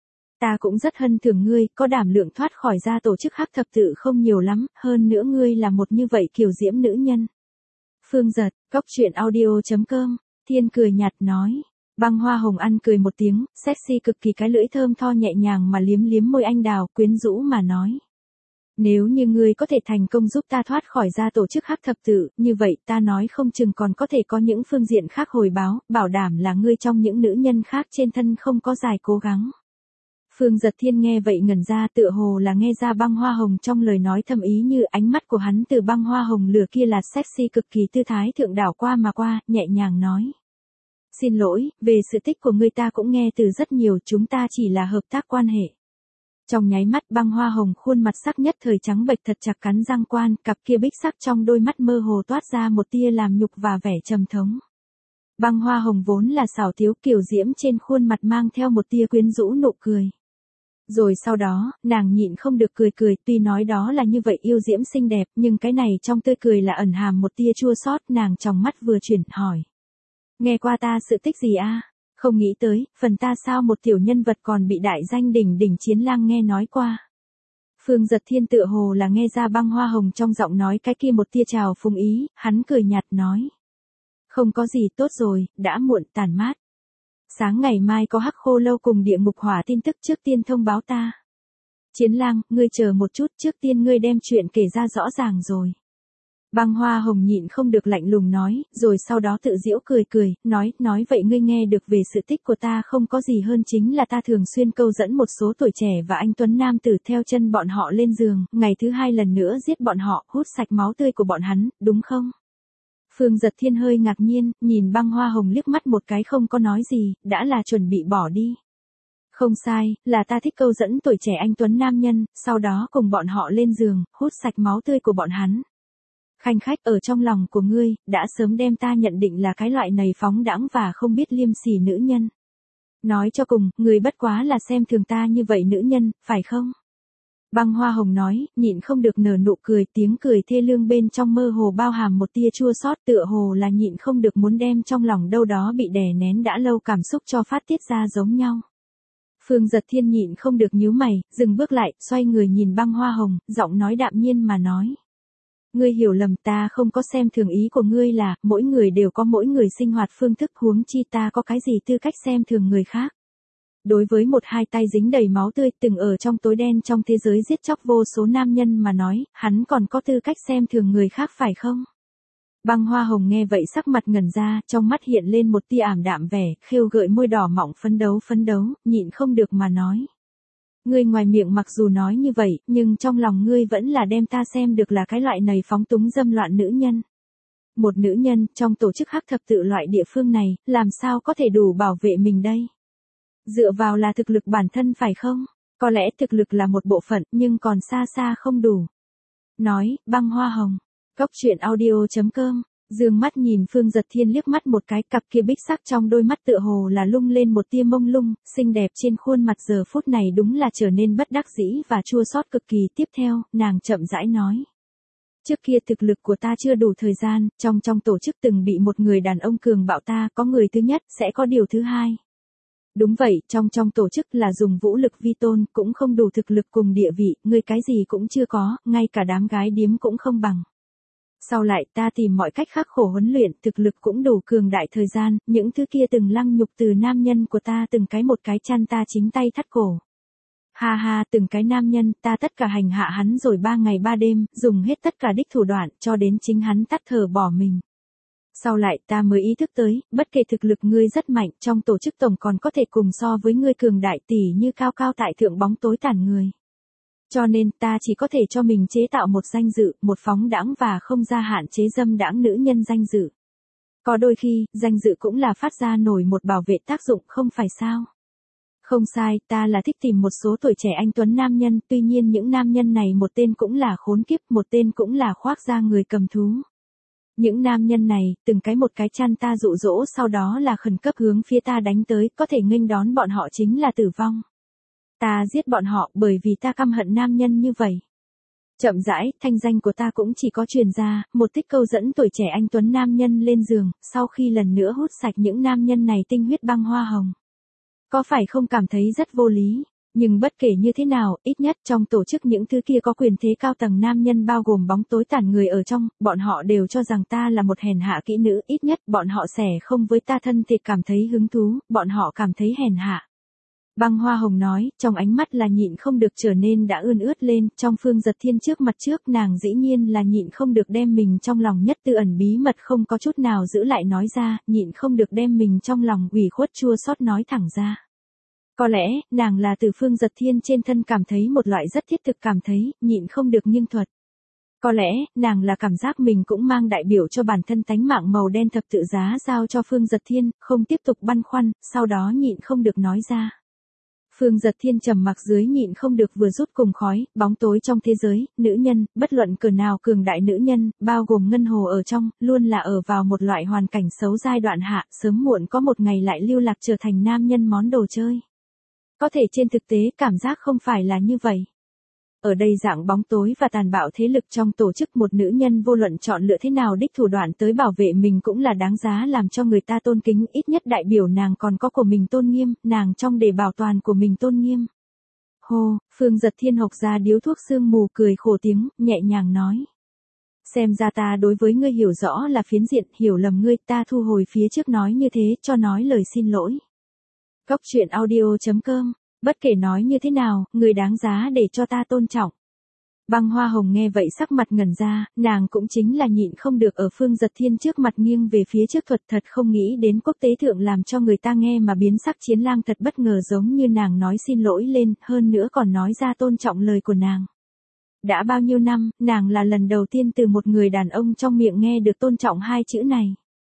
Ta cũng rất hân thưởng ngươi, có đảm lượng thoát khỏi ra tổ chức hắc thập tự không nhiều lắm, hơn nữa ngươi là một như vậy kiều diễm nữ nhân. Phương Giật, góc truyện audio.com, Thiên cười nhạt nói. Băng Hoa Hồng ăn cười một tiếng, sexy cực kỳ, cái lưỡi thơm tho nhẹ nhàng mà liếm liếm môi anh đào, quyến rũ mà nói. Nếu như ngươi có thể thành công giúp ta thoát khỏi ra tổ chức hắc thập tự, như vậy ta nói không chừng còn có thể có những phương diện khác hồi báo, bảo đảm là ngươi trong những nữ nhân khác trên thân không có dài cố gắng. Phương Giật Thiên nghe vậy ngẩn ra, tựa hồ là nghe ra Băng Hoa Hồng trong lời nói thâm ý, như ánh mắt của hắn từ Băng Hoa Hồng lửa kia là sexy cực kỳ tư thái thượng đảo qua mà qua, nhẹ nhàng nói. Xin lỗi, về sự tích của ngươi ta cũng nghe từ rất nhiều, chúng ta chỉ là hợp tác quan hệ. Trong nháy mắt Băng Hoa Hồng khuôn mặt sắc nhất thời trắng bệch, thật chặt cắn răng quan, cặp kia bích sắc trong đôi mắt mơ hồ toát ra một tia làm nhục và vẻ trầm thống. Băng Hoa Hồng vốn là xảo thiếu kiều diễm, trên khuôn mặt mang theo một tia quyến rũ nụ cười. Rồi sau đó, nàng nhịn không được cười cười, tuy nói đó là như vậy yêu diễm xinh đẹp, nhưng cái này trong tươi cười là ẩn hàm một tia chua xót, nàng trong mắt vừa chuyển, hỏi. Nghe qua ta sự tích gì a? Không nghĩ tới, phần ta sao một tiểu nhân vật còn bị đại danh đỉnh đỉnh chiến lang nghe nói qua. Phương Giật Thiên tựa hồ là nghe ra Băng Hoa Hồng trong giọng nói cái kia một tia trào phúng ý, hắn cười nhạt nói. Không có gì, tốt rồi, đã muộn, tàn mát. Sáng ngày mai có Hắc Khô Lâu cùng Địa Ngục Hỏa tin tức trước tiên thông báo ta. Chiến lang, ngươi chờ một chút, trước tiên ngươi đem chuyện kể ra rõ ràng rồi. Băng Hoa Hồng nhịn không được lạnh lùng nói, rồi sau đó tự giễu cười cười, nói vậy ngươi nghe được về sự tích của ta không có gì hơn chính là ta thường xuyên câu dẫn một số tuổi trẻ và anh tuấn nam tử theo chân bọn họ lên giường, ngày thứ hai lần nữa giết bọn họ, hút sạch máu tươi của bọn hắn, đúng không? Phương Giật Thiên hơi ngạc nhiên, nhìn Băng Hoa Hồng liếc mắt một cái không có nói gì, đã là chuẩn bị bỏ đi. Không sai, là ta thích câu dẫn tuổi trẻ anh tuấn nam nhân, sau đó cùng bọn họ lên giường, hút sạch máu tươi của bọn hắn. Khanh khách, ở trong lòng của ngươi, đã sớm đem ta nhận định là cái loại này phóng đãng và không biết liêm sỉ nữ nhân. Nói cho cùng, ngươi bất quá là xem thường ta như vậy nữ nhân, phải không? Băng Hoa Hồng nói, nhịn không được nở nụ cười, tiếng cười thê lương bên trong mơ hồ bao hàm một tia chua xót, tựa hồ là nhịn không được muốn đem trong lòng đâu đó bị đè nén đã lâu cảm xúc cho phát tiết ra giống nhau. Phương Giật Thiên nhịn không được nhíu mày, dừng bước lại, xoay người nhìn Băng Hoa Hồng, giọng nói đạm nhiên mà nói. Ngươi hiểu lầm, ta không có xem thường, ý của ngươi là, mỗi người đều có mỗi người sinh hoạt phương thức, huống chi ta có cái gì tư cách xem thường người khác. Đối với một hai tay dính đầy máu tươi từng ở trong tối đen trong thế giới giết chóc vô số nam nhân mà nói, hắn còn có tư cách xem thường người khác phải không? Băng Hoa Hồng nghe vậy sắc mặt ngẩn ra, trong mắt hiện lên một tia ảm đạm vẻ, khêu gợi môi đỏ mọng phấn đấu, nhịn không được mà nói. Ngươi ngoài miệng mặc dù nói như vậy, nhưng trong lòng ngươi vẫn là đem ta xem được là cái loại này phóng túng dâm loạn nữ nhân. Một nữ nhân, trong tổ chức hắc thập tự loại địa phương này, làm sao có thể đủ bảo vệ mình đây? Dựa vào là thực lực bản thân phải không? Có lẽ thực lực là một bộ phận, nhưng còn xa xa không đủ. Nói, Băng Hoa Hồng. Cốc truyện audio.com, dương mắt nhìn Phương Giật Thiên liếc mắt một cái, cặp kia bích sắc trong đôi mắt tựa hồ là lung lên một tia mông lung, xinh đẹp trên khuôn mặt giờ phút này đúng là trở nên bất đắc dĩ và chua xót cực kỳ. Tiếp theo, nàng chậm rãi nói. Trước kia thực lực của ta chưa đủ thời gian, trong tổ chức từng bị một người đàn ông cường bạo ta, có người thứ nhất, sẽ có điều thứ hai. Đúng vậy, trong tổ chức là dùng vũ lực vi tôn, cũng không đủ thực lực cùng địa vị, ngươi cái gì cũng chưa có, ngay cả đám gái điếm cũng không bằng. Sau lại ta tìm mọi cách khắc khổ huấn luyện, thực lực cũng đủ cường đại thời gian, những thứ kia từng lăng nhục từ nam nhân của ta từng cái một cái chăn ta chính tay thắt cổ. Ha ha, từng cái nam nhân, ta tất cả hành hạ hắn rồi 3 ngày 3 đêm, dùng hết tất cả đích thủ đoạn, cho đến chính hắn tắt thở bỏ mình. Sau lại ta mới ý thức tới, bất kể thực lực ngươi rất mạnh, trong tổ chức tổng còn có thể cùng so với ngươi cường đại tỷ như cao cao tại thượng bóng tối tàn người. Cho nên ta chỉ có thể cho mình chế tạo một danh dự, một phóng đãng và không gia hạn chế dâm đãng nữ nhân danh dự. Có đôi khi, danh dự cũng là phát ra nổi một bảo vệ tác dụng, không phải sao? Không sai, ta là thích tìm một số tuổi trẻ anh tuấn nam nhân, tuy nhiên những nam nhân này một tên cũng là khốn kiếp, một tên cũng là khoác da người cầm thú. Những nam nhân này, từng cái một cái chăn ta dụ dỗ, sau đó là khẩn cấp hướng phía ta đánh tới, có thể nghênh đón bọn họ chính là tử vong. Ta giết bọn họ bởi vì ta căm hận nam nhân như vậy. Chậm rãi, thanh danh của ta cũng chỉ có truyền ra, một tích câu dẫn tuổi trẻ anh tuấn nam nhân lên giường, sau khi lần nữa hút sạch những nam nhân này tinh huyết Băng Hoa Hồng. Có phải không cảm thấy rất vô lý? Nhưng bất kể như thế nào, ít nhất trong tổ chức những thứ kia có quyền thế cao tầng nam nhân bao gồm bóng tối tàn người ở trong, bọn họ đều cho rằng ta là một hèn hạ kỹ nữ, ít nhất bọn họ sẽ không với ta thân thiệt cảm thấy hứng thú, bọn họ cảm thấy hèn hạ. Băng Hoa Hồng nói, trong ánh mắt là nhịn không được trở nên đã ươn ướt lên, trong Phương Giật Thiên trước mặt trước nàng dĩ nhiên là nhịn không được đem mình trong lòng nhất tư ẩn bí mật không có chút nào giữ lại nói ra, nhịn không được đem mình trong lòng ủy khuất chua xót nói thẳng ra. Có lẽ, nàng là từ Phương Giật Thiên trên thân cảm thấy một loại rất thiết thực cảm thấy, nhịn không được nghiêng thuật. Có lẽ, nàng là cảm giác mình cũng mang đại biểu cho bản thân tánh mạng màu đen thập tự giá giao cho Phương Giật Thiên, không tiếp tục băn khoăn, sau đó nhịn không được nói ra. Phương Giật Thiên trầm mặc dưới nhịn không được vừa rút cùng khói, bóng tối trong thế giới, nữ nhân, bất luận cỡ nào cường đại nữ nhân, bao gồm Ngân Hồ ở trong, luôn là ở vào một loại hoàn cảnh xấu giai đoạn hạ, sớm muộn có một ngày lại lưu lạc trở thành nam nhân món đồ chơi. Có thể trên thực tế cảm giác không phải là như vậy. Ở đây dạng bóng tối và tàn bạo thế lực trong tổ chức một nữ nhân vô luận chọn lựa thế nào đích thủ đoạn tới bảo vệ mình cũng là đáng giá làm cho người ta tôn kính, ít nhất đại biểu nàng còn có của mình tôn nghiêm, nàng trong để bảo toàn của mình tôn nghiêm. Hô, Phương Giật Thiên hộc ra điếu thuốc sương mù cười khổ tiếng, nhẹ nhàng nói. Xem ra ta đối với ngươi hiểu rõ là phiến diện, hiểu lầm ngươi, ta thu hồi phía trước nói như thế, cho nói lời xin lỗi. Cốc truyện audio.com Bất kể nói như thế nào, người đáng giá để cho ta tôn trọng. Băng Hoa Hồng nghe vậy sắc mặt ngẩn ra, nàng cũng chính là nhịn không được ở Phương Giật Thiên trước mặt nghiêng về phía trước thuật thật không nghĩ đến quốc tế thượng làm cho người ta nghe mà biến sắc Chiến Lang thật bất ngờ giống như nàng nói xin lỗi lên, hơn nữa còn nói ra tôn trọng lời của nàng. Đã bao nhiêu năm, nàng là lần đầu tiên từ một người đàn ông trong miệng nghe được tôn trọng hai chữ này.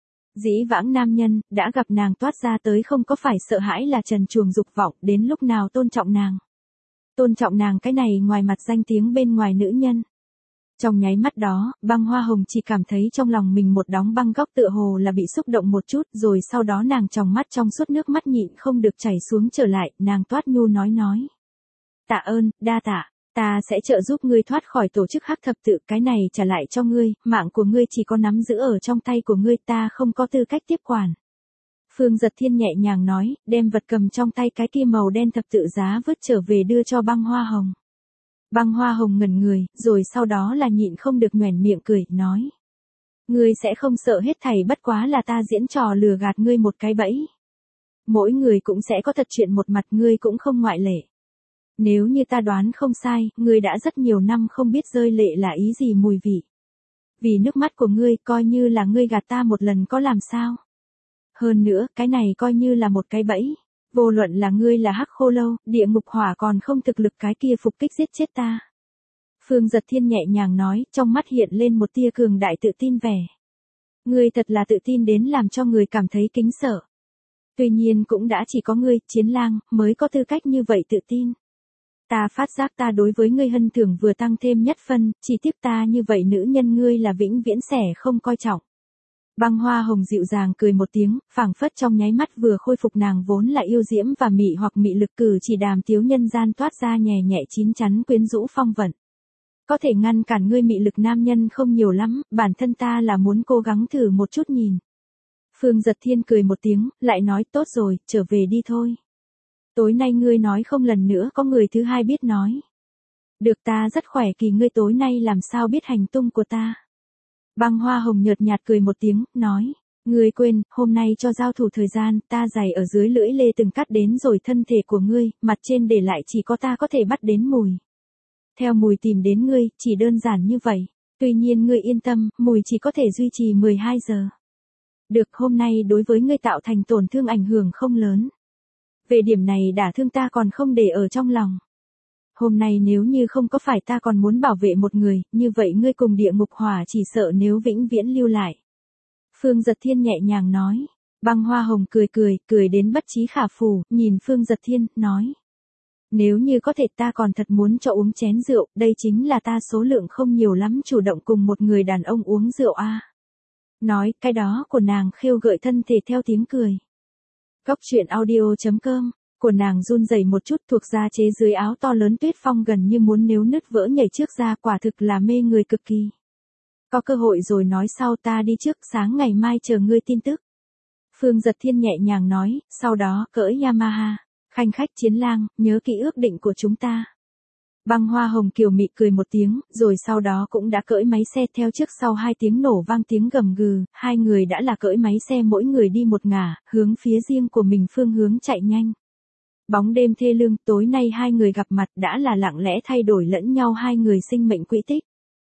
Dĩ vãng nam nhân, đã gặp nàng toát ra tới không có phải sợ hãi là trần truồng dục vọng, đến lúc nào tôn trọng nàng. Tôn trọng nàng cái này ngoài mặt danh tiếng bên ngoài nữ nhân. Trong nháy mắt đó, Băng Hoa Hồng chỉ cảm thấy trong lòng mình một đóng băng góc tựa hồ là bị xúc động một chút, rồi sau đó nàng tròng mắt trong suốt nước mắt nhịn không được chảy xuống trở lại, nàng toát nhu nói. Tạ ơn, đa tạ, ta sẽ trợ giúp ngươi thoát khỏi tổ chức hắc thập tự, cái này trả lại cho ngươi, mạng của ngươi chỉ có nắm giữ ở trong tay của ngươi, ta không có tư cách tiếp quản. Phương Giật Thiên nhẹ nhàng nói, đem vật cầm trong tay cái kia màu đen thập tự giá vứt trở về đưa cho Băng Hoa Hồng. Băng Hoa Hồng ngẩn người, rồi sau đó là nhịn không được nhoẻn miệng cười, nói. Ngươi sẽ không sợ hết thảy, bất quá là ta diễn trò lừa gạt ngươi một cái bẫy. Mỗi người cũng sẽ có thật chuyện một mặt, ngươi cũng không ngoại lệ. Nếu như ta đoán không sai, ngươi đã rất nhiều năm không biết rơi lệ là ý gì mùi vị. Vì nước mắt của ngươi, coi như là ngươi gạt ta một lần có làm sao. Hơn nữa, cái này coi như là một cái bẫy. Vô luận là ngươi là hắc khô lâu, địa ngục hỏa còn không thực lực cái kia phục kích giết chết ta. Phương Giật Thiên nhẹ nhàng nói, trong mắt hiện lên một tia cường đại tự tin vẻ. Ngươi thật là tự tin đến làm cho người cảm thấy kính sợ. Tuy nhiên cũng đã chỉ có ngươi, Chiến Lang, mới có tư cách như vậy tự tin. Ta phát giác ta đối với ngươi hân thưởng vừa tăng thêm nhất phân, chỉ tiếp ta như vậy nữ nhân ngươi là vĩnh viễn sẻ không coi trọng. Băng Hoa Hồng dịu dàng cười một tiếng, phảng phất trong nháy mắt vừa khôi phục nàng vốn là yêu diễm và mị hoặc mị lực cử chỉ đàm tiếu nhân gian toát ra nhẹ nhẹ chín chắn quyến rũ phong vận. Có thể ngăn cản ngươi mị lực nam nhân không nhiều lắm, bản thân ta là muốn cố gắng thử một chút nhìn. Phương Giật Thiên cười một tiếng, lại nói tốt rồi, trở về đi thôi. Tối nay ngươi nói không lần nữa có người thứ hai biết nói. Được, ta rất khỏe, kỳ ngươi tối nay làm sao biết hành tung của ta. Băng Hoa Hồng nhợt nhạt cười một tiếng, nói. Ngươi quên, hôm nay cho giao thủ thời gian, ta giày ở dưới lưỡi lê từng cắt đến rồi thân thể của ngươi, mặt trên để lại chỉ có ta có thể bắt đến mùi. Theo mùi tìm đến ngươi, chỉ đơn giản như vậy. Tuy nhiên ngươi yên tâm, mùi chỉ có thể duy trì 12 giờ. Được, hôm nay đối với ngươi tạo thành tổn thương ảnh hưởng không lớn. Về điểm này đả thương ta còn không để ở trong lòng. Hôm nay nếu như không có phải ta còn muốn bảo vệ một người, như vậy ngươi cùng địa ngục hỏa chỉ sợ nếu vĩnh viễn lưu lại. Phương Giật Thiên nhẹ nhàng nói. Băng Hoa Hồng cười đến bất trí khả phủ, nhìn Phương Giật Thiên, nói. Nếu như có thể ta còn thật muốn cho uống chén rượu, đây chính là ta số lượng không nhiều lắm chủ động cùng một người đàn ông uống rượu a. Nói, cái đó của nàng khêu gợi thân thể theo tiếng cười. Góc truyện audio.com, của nàng run rẩy một chút thuộc ra chế dưới áo to lớn tuyết phong gần như muốn nếu nứt vỡ nhảy trước ra, quả thực là mê người cực kỳ. Có cơ hội rồi nói sau, ta đi trước, sáng ngày mai chờ ngươi tin tức. Phương Giật Thiên nhẹ nhàng nói, sau đó cỡi Yamaha, khanh khách Chiến Lang, nhớ kỹ ước định của chúng ta. Băng Hoa Hồng kiều mị cười một tiếng, rồi sau đó cũng đã cỡi máy xe theo trước sau 2 tiếng nổ vang tiếng gầm gừ, hai người đã là cỡi máy xe mỗi người đi một ngả, hướng phía riêng của mình phương hướng chạy nhanh. Bóng đêm thê lương, tối nay hai người gặp mặt đã là lặng lẽ thay đổi lẫn nhau hai người sinh mệnh quỹ tích.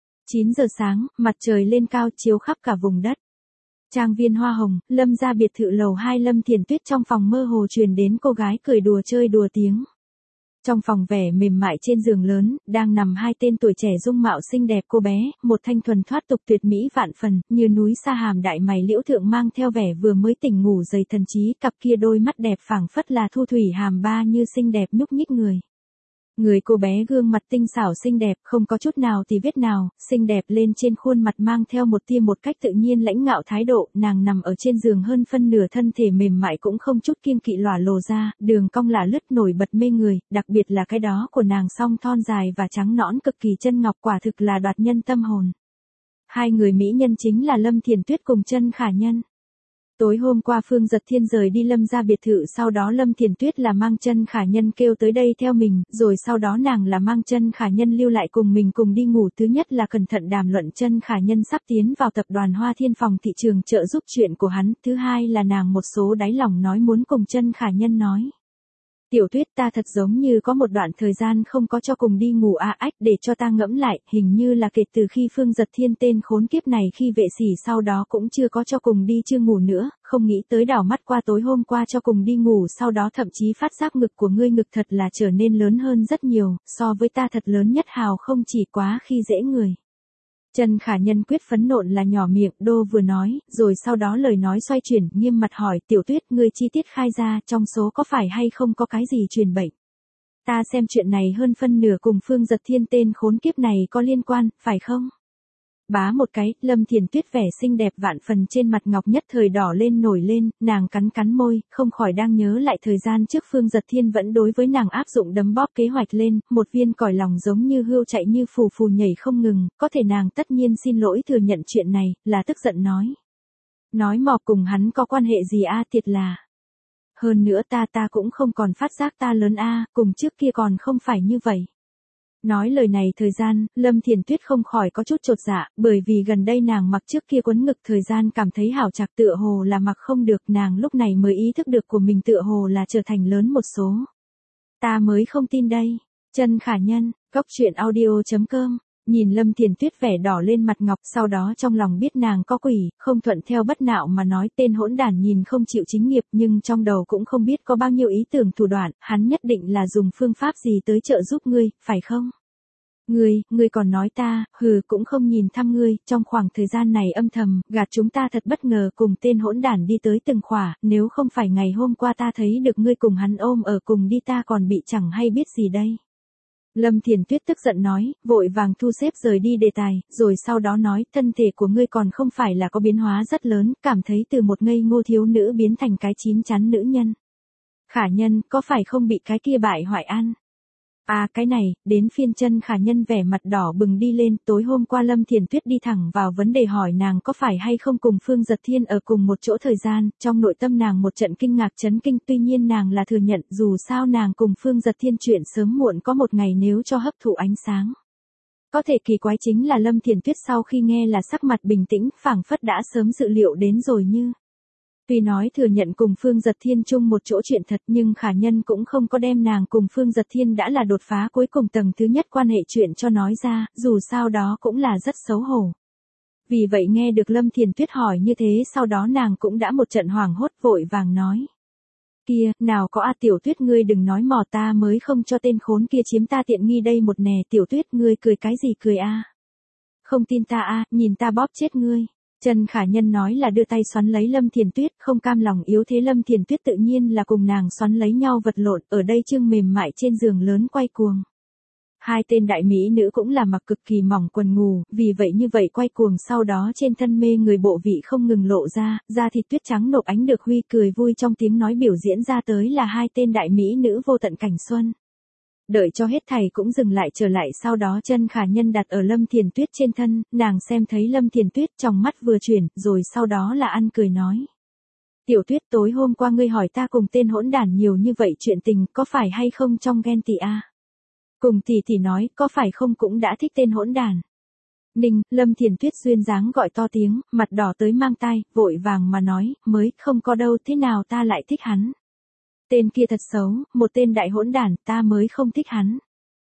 9 giờ sáng, mặt trời lên cao chiếu khắp cả vùng đất. Trang viên Hoa Hồng, Lâm gia biệt thự lầu 2, Lâm Thiền Tuyết trong phòng mơ hồ truyền đến cô gái cười đùa chơi đùa tiếng. Trong phòng vẻ mềm mại trên giường lớn, đang nằm hai tên tuổi trẻ dung mạo xinh đẹp cô bé, một thanh thuần thoát tục tuyệt mỹ vạn phần, như núi sa hàm đại mày liễu thượng mang theo vẻ vừa mới tỉnh ngủ dày thần trí, cặp kia đôi mắt đẹp phảng phất là thu thủy hàm ba như xinh đẹp nhúc nhích người. Người cô bé gương mặt tinh xảo xinh đẹp, không có chút nào thì vết nào, xinh đẹp lên trên khuôn mặt mang theo một tia một cách tự nhiên lãnh ngạo thái độ, nàng nằm ở trên giường hơn phân nửa thân thể mềm mại cũng không chút kiêng kỵ lòa lồ ra, đường cong là lướt nổi bật mê người, đặc biệt là cái đó của nàng song thon dài và trắng nõn cực kỳ chân ngọc, quả thực là đoạt nhân tâm hồn. Hai người mỹ nhân chính là Lâm Thiền Tuyết cùng Chân Khả Nhân. Tối hôm qua Phương Giật Thiên rời đi Lâm gia biệt thự, sau đó Lâm Thiền Tuyết là mang Chân Khả Nhân kêu tới đây theo mình, rồi sau đó nàng là mang Chân Khả Nhân lưu lại cùng mình cùng đi ngủ. Thứ nhất là cẩn thận đàm luận Chân Khả Nhân sắp tiến vào tập đoàn Hoa Thiên phòng thị trường trợ giúp chuyện của hắn, thứ hai là nàng một số đáy lòng nói muốn cùng Chân Khả Nhân nói. Tiểu Tuyết, ta thật giống như có một đoạn thời gian không có cho cùng đi ngủ để cho ta ngẫm lại, hình như là kể từ khi Phương Giật Thiên tên khốn kiếp này khi vệ sỉ sau đó cũng chưa có cho cùng đi chưa ngủ nữa, không nghĩ tới đảo mắt qua tối hôm qua cho cùng đi ngủ sau đó thậm chí phát giác ngực của ngươi ngực thật là trở nên lớn hơn rất nhiều, so với ta thật lớn nhất hào không chỉ quá khi dễ người. Trần Khả Nhân quyết phẫn nộ là nhỏ miệng đô vừa nói, rồi sau đó lời nói xoay chuyển, nghiêm mặt hỏi, Tiểu Tuyết, ngươi chi tiết khai ra, trong số có phải hay không có cái gì truyền bệnh? Ta xem chuyện này hơn phân nửa cùng Phương Giật Thiên tên khốn kiếp này có liên quan, phải không? Bá một cái, Lâm Thiền Tuyết vẻ xinh đẹp vạn phần trên mặt ngọc nhất thời đỏ lên nổi lên, nàng cắn cắn môi, không khỏi đang nhớ lại thời gian trước Phương Giật Thiên vẫn đối với nàng áp dụng đấm bóp kế hoạch lên, một viên còi lòng giống như hươu chạy như phù phù nhảy không ngừng, có thể nàng tất nhiên xin lỗi thừa nhận chuyện này, là tức giận nói. Nói mò cùng hắn có quan hệ gì thiệt là. Hơn nữa ta cũng không còn phát giác ta lớn cùng trước kia còn không phải như vậy. Nói lời này thời gian, Lâm Thiền Tuyết không khỏi có chút chột dạ, bởi vì gần đây nàng mặc trước kia quấn ngực thời gian cảm thấy hảo chạc tựa hồ là mặc không được, nàng lúc này mới ý thức được của mình tựa hồ là trở thành lớn một số. Ta mới không tin đây. Trần Khả Nhân, goctruyện.audio.com, nhìn Lâm Thiền Tuyết vẻ đỏ lên mặt ngọc, sau đó trong lòng biết nàng có quỷ, không thuận theo bất nạo mà nói tên hỗn đản nhìn không chịu chính nghiệp, nhưng trong đầu cũng không biết có bao nhiêu ý tưởng thủ đoạn, hắn nhất định là dùng phương pháp gì tới trợ giúp ngươi, phải không? Ngươi còn nói ta, cũng không nhìn thăm ngươi, trong khoảng thời gian này âm thầm, gạt chúng ta thật bất ngờ cùng tên hỗn đản đi tới từng khỏa, nếu không phải ngày hôm qua ta thấy được ngươi cùng hắn ôm ở cùng đi ta còn bị chẳng hay biết gì đây. Lâm Thiền Tuyết tức giận nói, vội vàng thu xếp rời đi đề tài, rồi sau đó nói, thân thể của ngươi còn không phải là có biến hóa rất lớn, cảm thấy từ một ngây ngô thiếu nữ biến thành cái chín chắn nữ nhân. Khả Nhân, có phải không bị cái kia bại hoại ăn? Cái này, đến phiên Trần Khả Nhân vẻ mặt đỏ bừng đi lên, tối hôm qua Lâm Thiền Tuyết đi thẳng vào vấn đề hỏi nàng có phải hay không cùng Phương Giật Thiên ở cùng một chỗ thời gian, trong nội tâm nàng một trận kinh ngạc chấn kinh, tuy nhiên nàng là thừa nhận, dù sao nàng cùng Phương Giật Thiên chuyện sớm muộn có một ngày nếu cho hấp thụ ánh sáng. Có thể kỳ quái chính là Lâm Thiền Tuyết sau khi nghe là sắc mặt bình tĩnh, phảng phất đã sớm dự liệu đến rồi như. Tuy nói thừa nhận cùng Phương Giật Thiên chung một chỗ chuyện thật nhưng Khả Nhân cũng không có đem nàng cùng Phương Giật Thiên đã là đột phá cuối cùng tầng thứ nhất quan hệ chuyện cho nói ra, dù sao đó cũng là rất xấu hổ. Vì vậy nghe được Lâm Thiền Tuyết hỏi như thế sau đó nàng cũng đã một trận hoảng hốt vội vàng nói. Kia, nào có Tiểu Tuyết ngươi đừng nói mò ta mới không cho tên khốn kia chiếm ta tiện nghi đây một nè Tiểu Tuyết ngươi cười cái gì cười Không tin ta nhìn ta bóp chết ngươi. Trần Khả Nhân nói là đưa tay xoắn lấy Lâm Thiền Tuyết, không cam lòng yếu thế Lâm Thiền Tuyết tự nhiên là cùng nàng xoắn lấy nhau vật lộn, ở đây chương mềm mại trên giường lớn quay cuồng. Hai tên đại mỹ nữ cũng là mặc cực kỳ mỏng quần ngủ, vì vậy quay cuồng sau đó trên thân mê người bộ vị không ngừng lộ ra, da thịt tuyết trắng nộp ánh được huy cười vui trong tiếng nói biểu diễn ra tới là hai tên đại mỹ nữ vô tận cảnh xuân. Đợi cho hết thầy cũng dừng lại trở lại sau đó Trần Khả Nhân đặt ở Lâm Thiền Tuyết trên thân, nàng xem thấy Lâm Thiền Tuyết trong mắt vừa chuyển, rồi sau đó là ăn cười nói. Tiểu Tuyết tối hôm qua ngươi hỏi ta cùng tên hỗn đản nhiều như vậy chuyện tình có phải hay không trong ghen tị Cùng tỷ nói có phải không cũng đã thích tên hỗn đản. Lâm Thiền Tuyết duyên dáng gọi to tiếng, mặt đỏ tới mang tai, vội vàng mà nói, mới không có đâu thế nào ta lại thích hắn. Tên kia thật xấu, một tên đại hỗn đản, ta mới không thích hắn.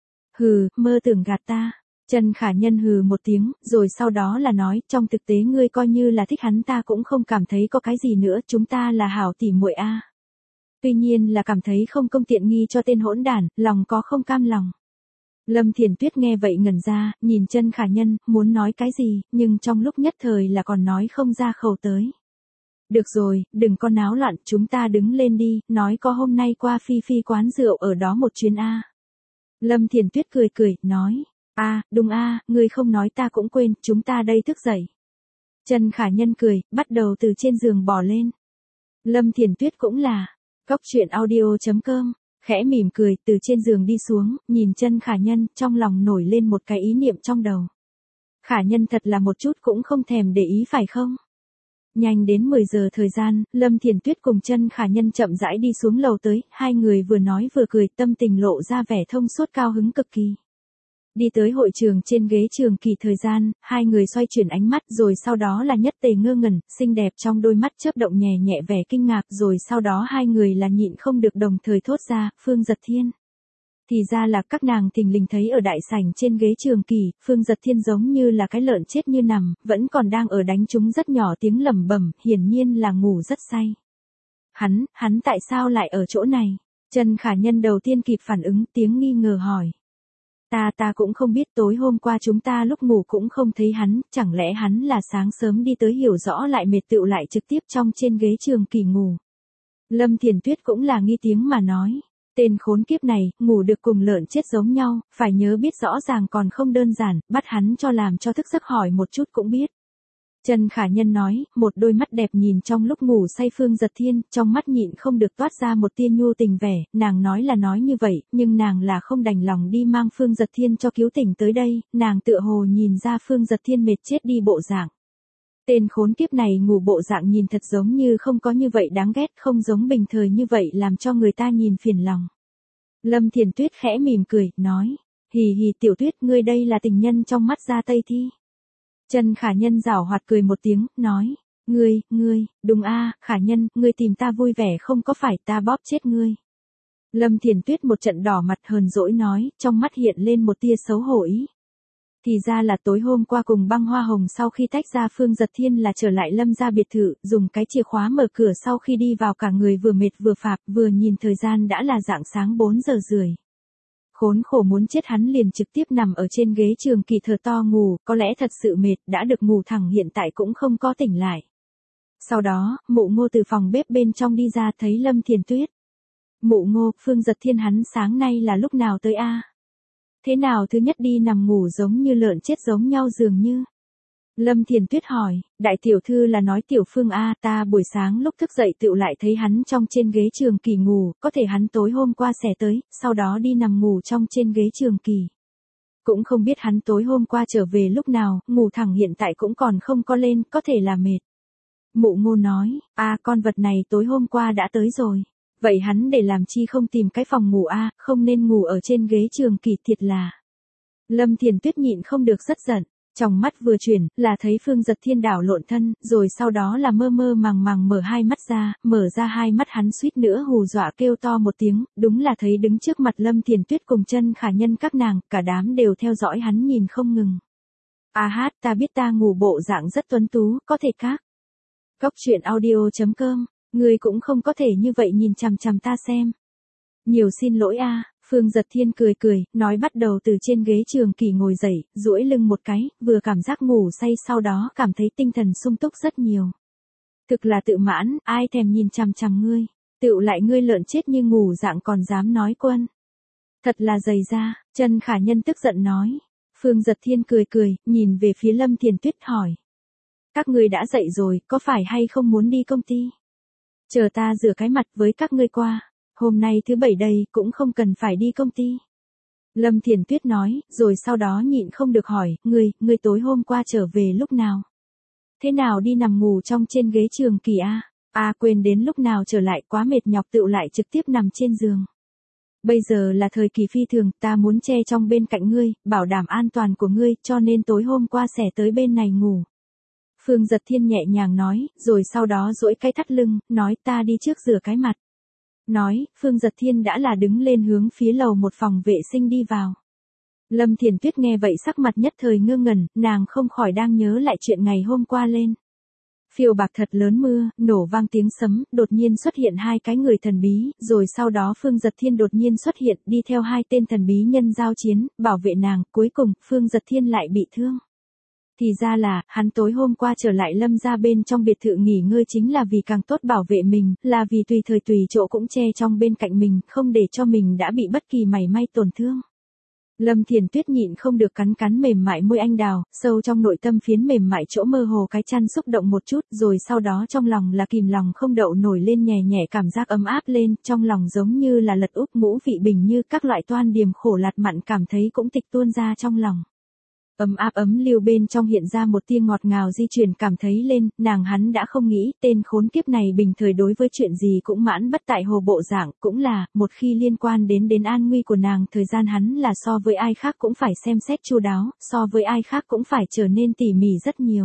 Mơ tưởng gạt ta. Trần Khả Nhân một tiếng, rồi sau đó là nói, trong thực tế ngươi coi như là thích hắn ta cũng không cảm thấy có cái gì nữa, chúng ta là hảo tỉ muội Tuy nhiên là cảm thấy không công tiện nghi cho tên hỗn đản, lòng có không cam lòng. Lâm Thiền Tuyết nghe vậy ngẩn ra, nhìn Trần Khả Nhân, muốn nói cái gì, nhưng trong lúc nhất thời là còn nói không ra khẩu tới. Được rồi, đừng có náo loạn, chúng ta đứng lên đi, nói có hôm nay qua Phi quán rượu ở đó một chuyến Lâm Thiền Tuyết cười, nói, đúng ngươi không nói ta cũng quên, chúng ta đây thức dậy. Trần Khả Nhân cười, bắt đầu từ trên giường bò lên. Lâm Thiền Tuyết cũng là, goctruyện.audio.com, khẽ mỉm cười, từ trên giường đi xuống, nhìn Trần Khả Nhân, trong lòng nổi lên một cái ý niệm trong đầu. Khả Nhân thật là một chút cũng không thèm để ý phải không? Nhanh đến 10 giờ thời gian, Lâm Thiền Tuyết cùng Trần Khả Nhân chậm rãi đi xuống lầu tới, hai người vừa nói vừa cười, tâm tình lộ ra vẻ thông suốt cao hứng cực kỳ. Đi tới hội trường trên ghế trường kỳ thời gian, hai người xoay chuyển ánh mắt rồi sau đó là nhất tề ngơ ngẩn, xinh đẹp trong đôi mắt chớp động nhẹ nhẹ vẻ kinh ngạc rồi sau đó hai người là nhịn không được đồng thời thốt ra, Phương Dật Thiên. Thì ra là các nàng thình lình thấy ở đại sảnh trên ghế trường kỳ, Phương Dật Thiên giống như là cái lợn chết như nằm, vẫn còn đang ở đánh chúng rất nhỏ tiếng lẩm bẩm, hiển nhiên là ngủ rất say. Hắn tại sao lại ở chỗ này? Trần Khả Nhân đầu tiên kịp phản ứng tiếng nghi ngờ hỏi. Ta cũng không biết tối hôm qua chúng ta lúc ngủ cũng không thấy hắn, chẳng lẽ hắn là sáng sớm đi tới hiểu rõ lại mệt tựu lại trực tiếp trong trên ghế trường kỳ ngủ. Lâm Thiền Tuyết cũng là nghi tiếng mà nói. Tên khốn kiếp này, ngủ được cùng lợn chết giống nhau, phải nhớ biết rõ ràng còn không đơn giản, bắt hắn cho làm cho thức giấc hỏi một chút cũng biết. Trần Khả Nhân nói, một đôi mắt đẹp nhìn trong lúc ngủ say Phương Dật Thiên, trong mắt nhịn không được toát ra một tia nhu tình vẻ, nàng nói là nói như vậy, nhưng nàng là không đành lòng đi mang Phương Dật Thiên cho cứu tỉnh tới đây, nàng tựa hồ nhìn ra Phương Dật Thiên mệt chết đi bộ dạng. Tên khốn kiếp này ngủ bộ dạng nhìn thật giống như không có như vậy đáng ghét, không giống bình thời như vậy làm cho người ta nhìn phiền lòng. Lâm Thiền Tuyết khẽ mỉm cười, nói, hì hì Tiểu Tuyết ngươi đây là tình nhân trong mắt Gia Tây Thi. Trần Khả Nhân giảo hoạt cười một tiếng, nói, ngươi, đúng a, Khả Nhân, ngươi tìm ta vui vẻ không có phải ta bóp chết ngươi. Lâm Thiền Tuyết một trận đỏ mặt hờn dỗi nói, trong mắt hiện lên một tia xấu hổ ý. Thì ra là tối hôm qua cùng Băng Hoa Hồng sau khi tách ra Phương Dật Thiên là trở lại Lâm gia biệt thự, dùng cái chìa khóa mở cửa sau khi đi vào cả người vừa mệt vừa phạc, vừa nhìn thời gian đã là rạng sáng 4 giờ rưỡi. Khốn khổ muốn chết hắn liền trực tiếp nằm ở trên ghế trường kỳ thở to ngủ, có lẽ thật sự mệt, đã được ngủ thẳng hiện tại cũng không có tỉnh lại. Sau đó, Mụ Ngô từ phòng bếp bên trong đi ra thấy Lâm Thiền Tuyết. Mụ Ngô, Phương Dật Thiên hắn sáng nay là lúc nào tới a? Thế nào thứ nhất đi nằm ngủ giống như lợn chết giống nhau dường như? Lâm Thiền Tuyết hỏi, đại tiểu thư là nói Tiểu Phương a, ta buổi sáng lúc thức dậy tựu lại thấy hắn trong trên ghế trường kỳ ngủ, có thể hắn tối hôm qua xẻ tới, sau đó đi nằm ngủ trong trên ghế trường kỳ. Cũng không biết hắn tối hôm qua trở về lúc nào, ngủ thẳng hiện tại cũng còn không có lên, có thể là mệt. Mụ Ngô nói, con vật này tối hôm qua đã tới rồi. Vậy hắn để làm chi không tìm cái phòng ngủ không nên ngủ ở trên ghế trường kỳ thiệt là. Lâm Thiền Tuyết nhịn không được rất giận, trong mắt vừa chuyển, là thấy Phương Dật Thiên đảo lộn thân, rồi sau đó là mơ mơ màng màng mở hai mắt ra, mở ra hai mắt hắn suýt nữa hù dọa kêu to một tiếng, đúng là thấy đứng trước mặt Lâm Thiền Tuyết cùng Trân Khả Nhân các nàng, cả đám đều theo dõi hắn nhìn không ngừng. Ta biết ta ngủ bộ dạng rất tuấn tú, có thể các. Cóc truyện audio.com, người cũng không có thể như vậy nhìn chằm chằm ta xem. Nhiều xin lỗi Phương Dật Thiên cười, nói bắt đầu từ trên ghế trường kỳ ngồi dậy, duỗi lưng một cái, vừa cảm giác ngủ say sau đó cảm thấy tinh thần sung túc rất nhiều. Thực là tự mãn, ai thèm nhìn chằm chằm ngươi, tựu lại ngươi lợn chết như ngủ dạng còn dám nói quân. Thật là dày da, Trân Khả Nhân tức giận nói. Phương Dật Thiên cười, nhìn về phía Lâm Thiền Tuyết hỏi. Các ngươi đã dậy rồi, có phải hay không muốn đi công ty? Chờ ta rửa cái mặt với các ngươi qua. Hôm nay thứ bảy đây, cũng không cần phải đi công ty. Lâm Thiền Tuyết nói, rồi sau đó nhịn không được hỏi, ngươi tối hôm qua trở về lúc nào? Thế nào đi nằm ngủ trong trên ghế trường kỳ quên đến lúc nào trở lại quá mệt nhọc tựu lại trực tiếp nằm trên giường. Bây giờ là thời kỳ phi thường, ta muốn che trong bên cạnh ngươi, bảo đảm an toàn của ngươi, cho nên tối hôm qua xẻ tới bên này ngủ. Phương Dật Thiên nhẹ nhàng nói, rồi sau đó duỗi cái thắt lưng, nói ta đi trước rửa cái mặt. Nói, Phương Dật Thiên đã là đứng lên hướng phía lầu một phòng vệ sinh đi vào. Lâm Thiền Tuyết nghe vậy sắc mặt nhất thời ngơ ngẩn, nàng không khỏi đang nhớ lại chuyện ngày hôm qua lên. Phiêu bạc thật lớn mưa, nổ vang tiếng sấm, đột nhiên xuất hiện hai cái người thần bí, rồi sau đó Phương Dật Thiên đột nhiên xuất hiện, đi theo hai tên thần bí nhân giao chiến, bảo vệ nàng, cuối cùng, Phương Dật Thiên lại bị thương. Thì ra là, hắn tối hôm qua trở lại Lâm gia bên trong biệt thự nghỉ ngơi chính là vì càng tốt bảo vệ mình, là vì tùy thời tùy chỗ cũng che trong bên cạnh mình, không để cho mình đã bị bất kỳ mảy may tổn thương. Lâm Thiền Tuyết nhịn không được cắn mềm mại môi anh đào, sâu trong nội tâm phiến mềm mại chỗ mơ hồ cái chăn xúc động một chút, rồi sau đó trong lòng là kìm lòng không đậu nổi lên nhẹ cảm giác ấm áp lên, trong lòng giống như là lật úp ngũ vị bình như các loại toan điềm khổ lạt mặn cảm thấy cũng tịch tuôn ra trong lòng. Ấm áp ấm lưu bên trong hiện ra một tia ngọt ngào di chuyển cảm thấy lên, nàng hắn đã không nghĩ, tên khốn kiếp này bình thời đối với chuyện gì cũng mãn bất tại hồ bộ dạng, cũng là, một khi liên quan đến an nguy của nàng, thời gian hắn là so với ai khác cũng phải xem xét chu đáo, so với ai khác cũng phải trở nên tỉ mỉ rất nhiều.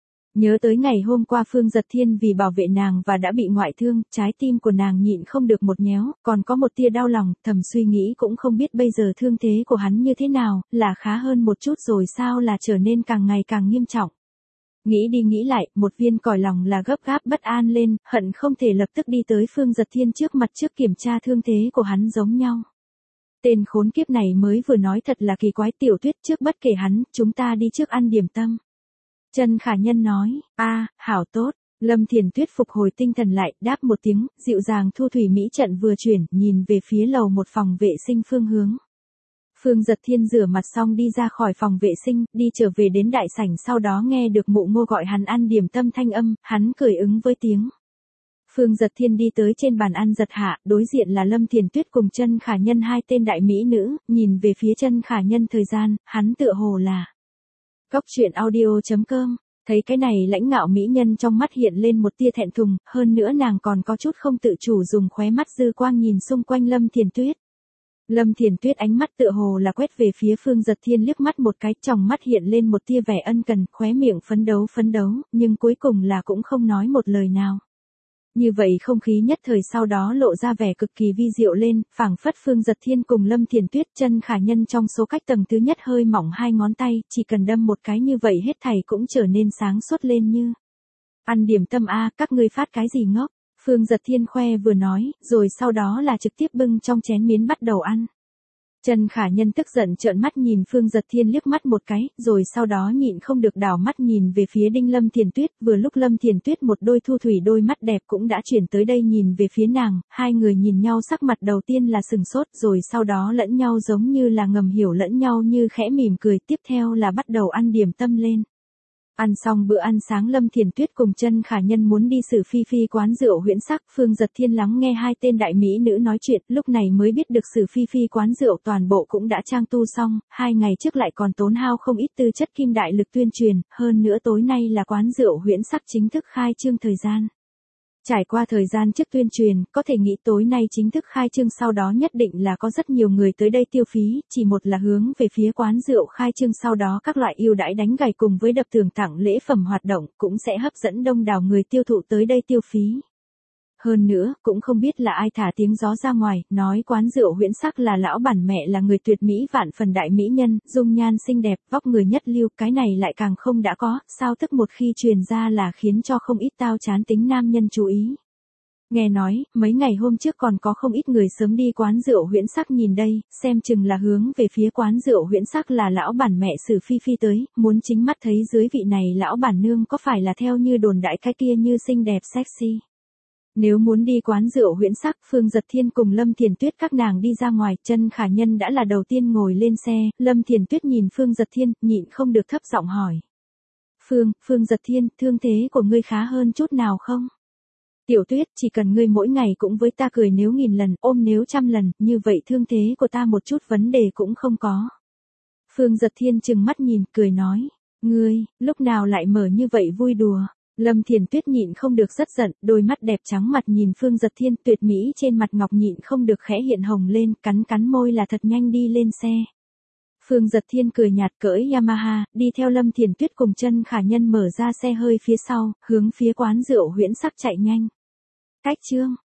Nhớ tới ngày hôm qua Phương Giật Thiên vì bảo vệ nàng và đã bị ngoại thương, trái tim của nàng nhịn không được một nhéo, còn có một tia đau lòng, thầm suy nghĩ cũng không biết bây giờ thương thế của hắn như thế nào, là khá hơn một chút rồi sao là trở nên càng ngày càng nghiêm trọng. Nghĩ đi nghĩ lại, một viên còi lòng là gấp gáp bất an lên, hận không thể lập tức đi tới Phương Giật Thiên trước mặt trước kiểm tra thương thế của hắn giống nhau. Tên khốn kiếp này mới vừa nói thật là kỳ quái. Tiểu Tuyết, trước bất kể hắn, chúng ta đi trước ăn điểm tâm. Trần Khả Nhân nói, hảo tốt. Lâm Thiền Tuyết phục hồi tinh thần lại, đáp một tiếng, dịu dàng thu thủy mỹ trận vừa chuyển, nhìn về phía lầu một phòng vệ sinh phương hướng. Phương Giật Thiên rửa mặt xong đi ra khỏi phòng vệ sinh, đi trở về đến đại sảnh, sau đó nghe được mụ Ngô gọi hắn ăn điểm tâm thanh âm, hắn cười ứng với tiếng. Phương Giật Thiên đi tới trên bàn ăn giật hạ, đối diện là Lâm Thiền Tuyết cùng Trân Khả Nhân, hai tên đại mỹ nữ, nhìn về phía Trân Khả Nhân thời gian, hắn tựa hồ là Cóc truyện audio.com. Thấy cái này lãnh ngạo mỹ nhân trong mắt hiện lên một tia thẹn thùng, hơn nữa nàng còn có chút không tự chủ dùng khóe mắt dư quang nhìn xung quanh Lâm Thiền Tuyết. Lâm Thiền Tuyết ánh mắt tựa hồ là quét về phía Phương Giật Thiên liếc mắt một cái, trong mắt hiện lên một tia vẻ ân cần, khóe miệng phấn đấu, nhưng cuối cùng là cũng không nói một lời nào. Như vậy không khí nhất thời sau đó lộ ra vẻ cực kỳ vi diệu lên, phảng phất Phương Giật Thiên cùng Lâm Thiền Tuyết, Trân Khả Nhân trong số cách tầng thứ nhất hơi mỏng hai ngón tay, chỉ cần đâm một cái như vậy hết thảy cũng trở nên sáng suốt lên như. Ăn điểm tâm các ngươi phát cái gì ngốc? Phương Giật Thiên khoe vừa nói, rồi sau đó là trực tiếp bưng trong chén miến bắt đầu ăn. Trân Khả Nhân tức giận trợn mắt nhìn Phương Giật Thiên liếc mắt một cái, rồi sau đó nhịn không được đảo mắt nhìn về phía đinh Lâm Thiền Tuyết, vừa lúc Lâm Thiền Tuyết một đôi thu thủy đôi mắt đẹp cũng đã chuyển tới đây nhìn về phía nàng, hai người nhìn nhau sắc mặt đầu tiên là sừng sốt, rồi sau đó lẫn nhau giống như là ngầm hiểu lẫn nhau như khẽ mỉm cười, tiếp theo là bắt đầu ăn điểm tâm lên. Ăn xong bữa ăn sáng, Lâm Thiền Tuyết cùng Trân Khả Nhân muốn đi Sử Phi Phi quán rượu Huyễn Sắc. Phương Giật Thiên lắng nghe hai tên đại mỹ nữ nói chuyện, lúc này mới biết được Sử Phi Phi quán rượu toàn bộ cũng đã trang tu xong, 2 ngày trước lại còn tốn hao không ít tư chất kim đại lực tuyên truyền, hơn nữa tối nay là quán rượu Huyễn Sắc chính thức khai trương thời gian. Trải qua thời gian trước tuyên truyền, có thể nghĩ tối nay chính thức khai trương, sau đó nhất định là có rất nhiều người tới đây tiêu phí, chỉ một là hướng về phía quán rượu khai trương, sau đó các loại ưu đãi đánh gài cùng với đập thưởng tặng lễ phẩm hoạt động, cũng sẽ hấp dẫn đông đảo người tiêu thụ tới đây tiêu phí. Hơn nữa, cũng không biết là ai thả tiếng gió ra ngoài, nói quán rượu Huyễn Sắc là lão bản mẹ là người tuyệt mỹ vạn phần đại mỹ nhân, dung nhan xinh đẹp, vóc người nhất lưu, cái này lại càng không đã có, sao tức một khi truyền ra là khiến cho không ít tao chán tính nam nhân chú ý. Nghe nói, mấy ngày hôm trước còn có không ít người sớm đi quán rượu Huyễn Sắc nhìn đây, xem chừng là hướng về phía quán rượu Huyễn Sắc là lão bản mẹ Sử Phi Phi tới, muốn chính mắt thấy dưới vị này lão bản nương có phải là theo như đồn đại cái kia như xinh đẹp sexy. Nếu muốn đi quán rượu Huyễn Sắc, Phương Giật Thiên cùng Lâm Thiền Tuyết các nàng đi ra ngoài, Trân Khả Nhân đã là đầu tiên ngồi lên xe, Lâm Thiền Tuyết nhìn Phương Giật Thiên, nhịn không được thấp giọng hỏi. Phương Giật Thiên, thương thế của ngươi khá hơn chút nào không? Tiểu Tuyết, chỉ cần ngươi mỗi ngày cũng với ta cười nếu 1000 lần, ôm nếu 100 lần, như vậy thương thế của ta một chút vấn đề cũng không có. Phương Giật Thiên trừng mắt nhìn, cười nói, ngươi, lúc nào lại mở như vậy vui đùa? Lâm Thiền Tuyết nhịn không được rất giận, đôi mắt đẹp trắng mặt nhìn Phương Giật Thiên, tuyệt mỹ trên mặt ngọc nhịn không được khẽ hiện hồng lên, cắn môi là thật nhanh đi lên xe. Phương Giật Thiên cười nhạt cưỡi Yamaha, đi theo Lâm Thiền Tuyết cùng Trân Khả Nhân mở ra xe hơi phía sau, hướng phía quán rượu Huyễn Sắc chạy nhanh. Cách chương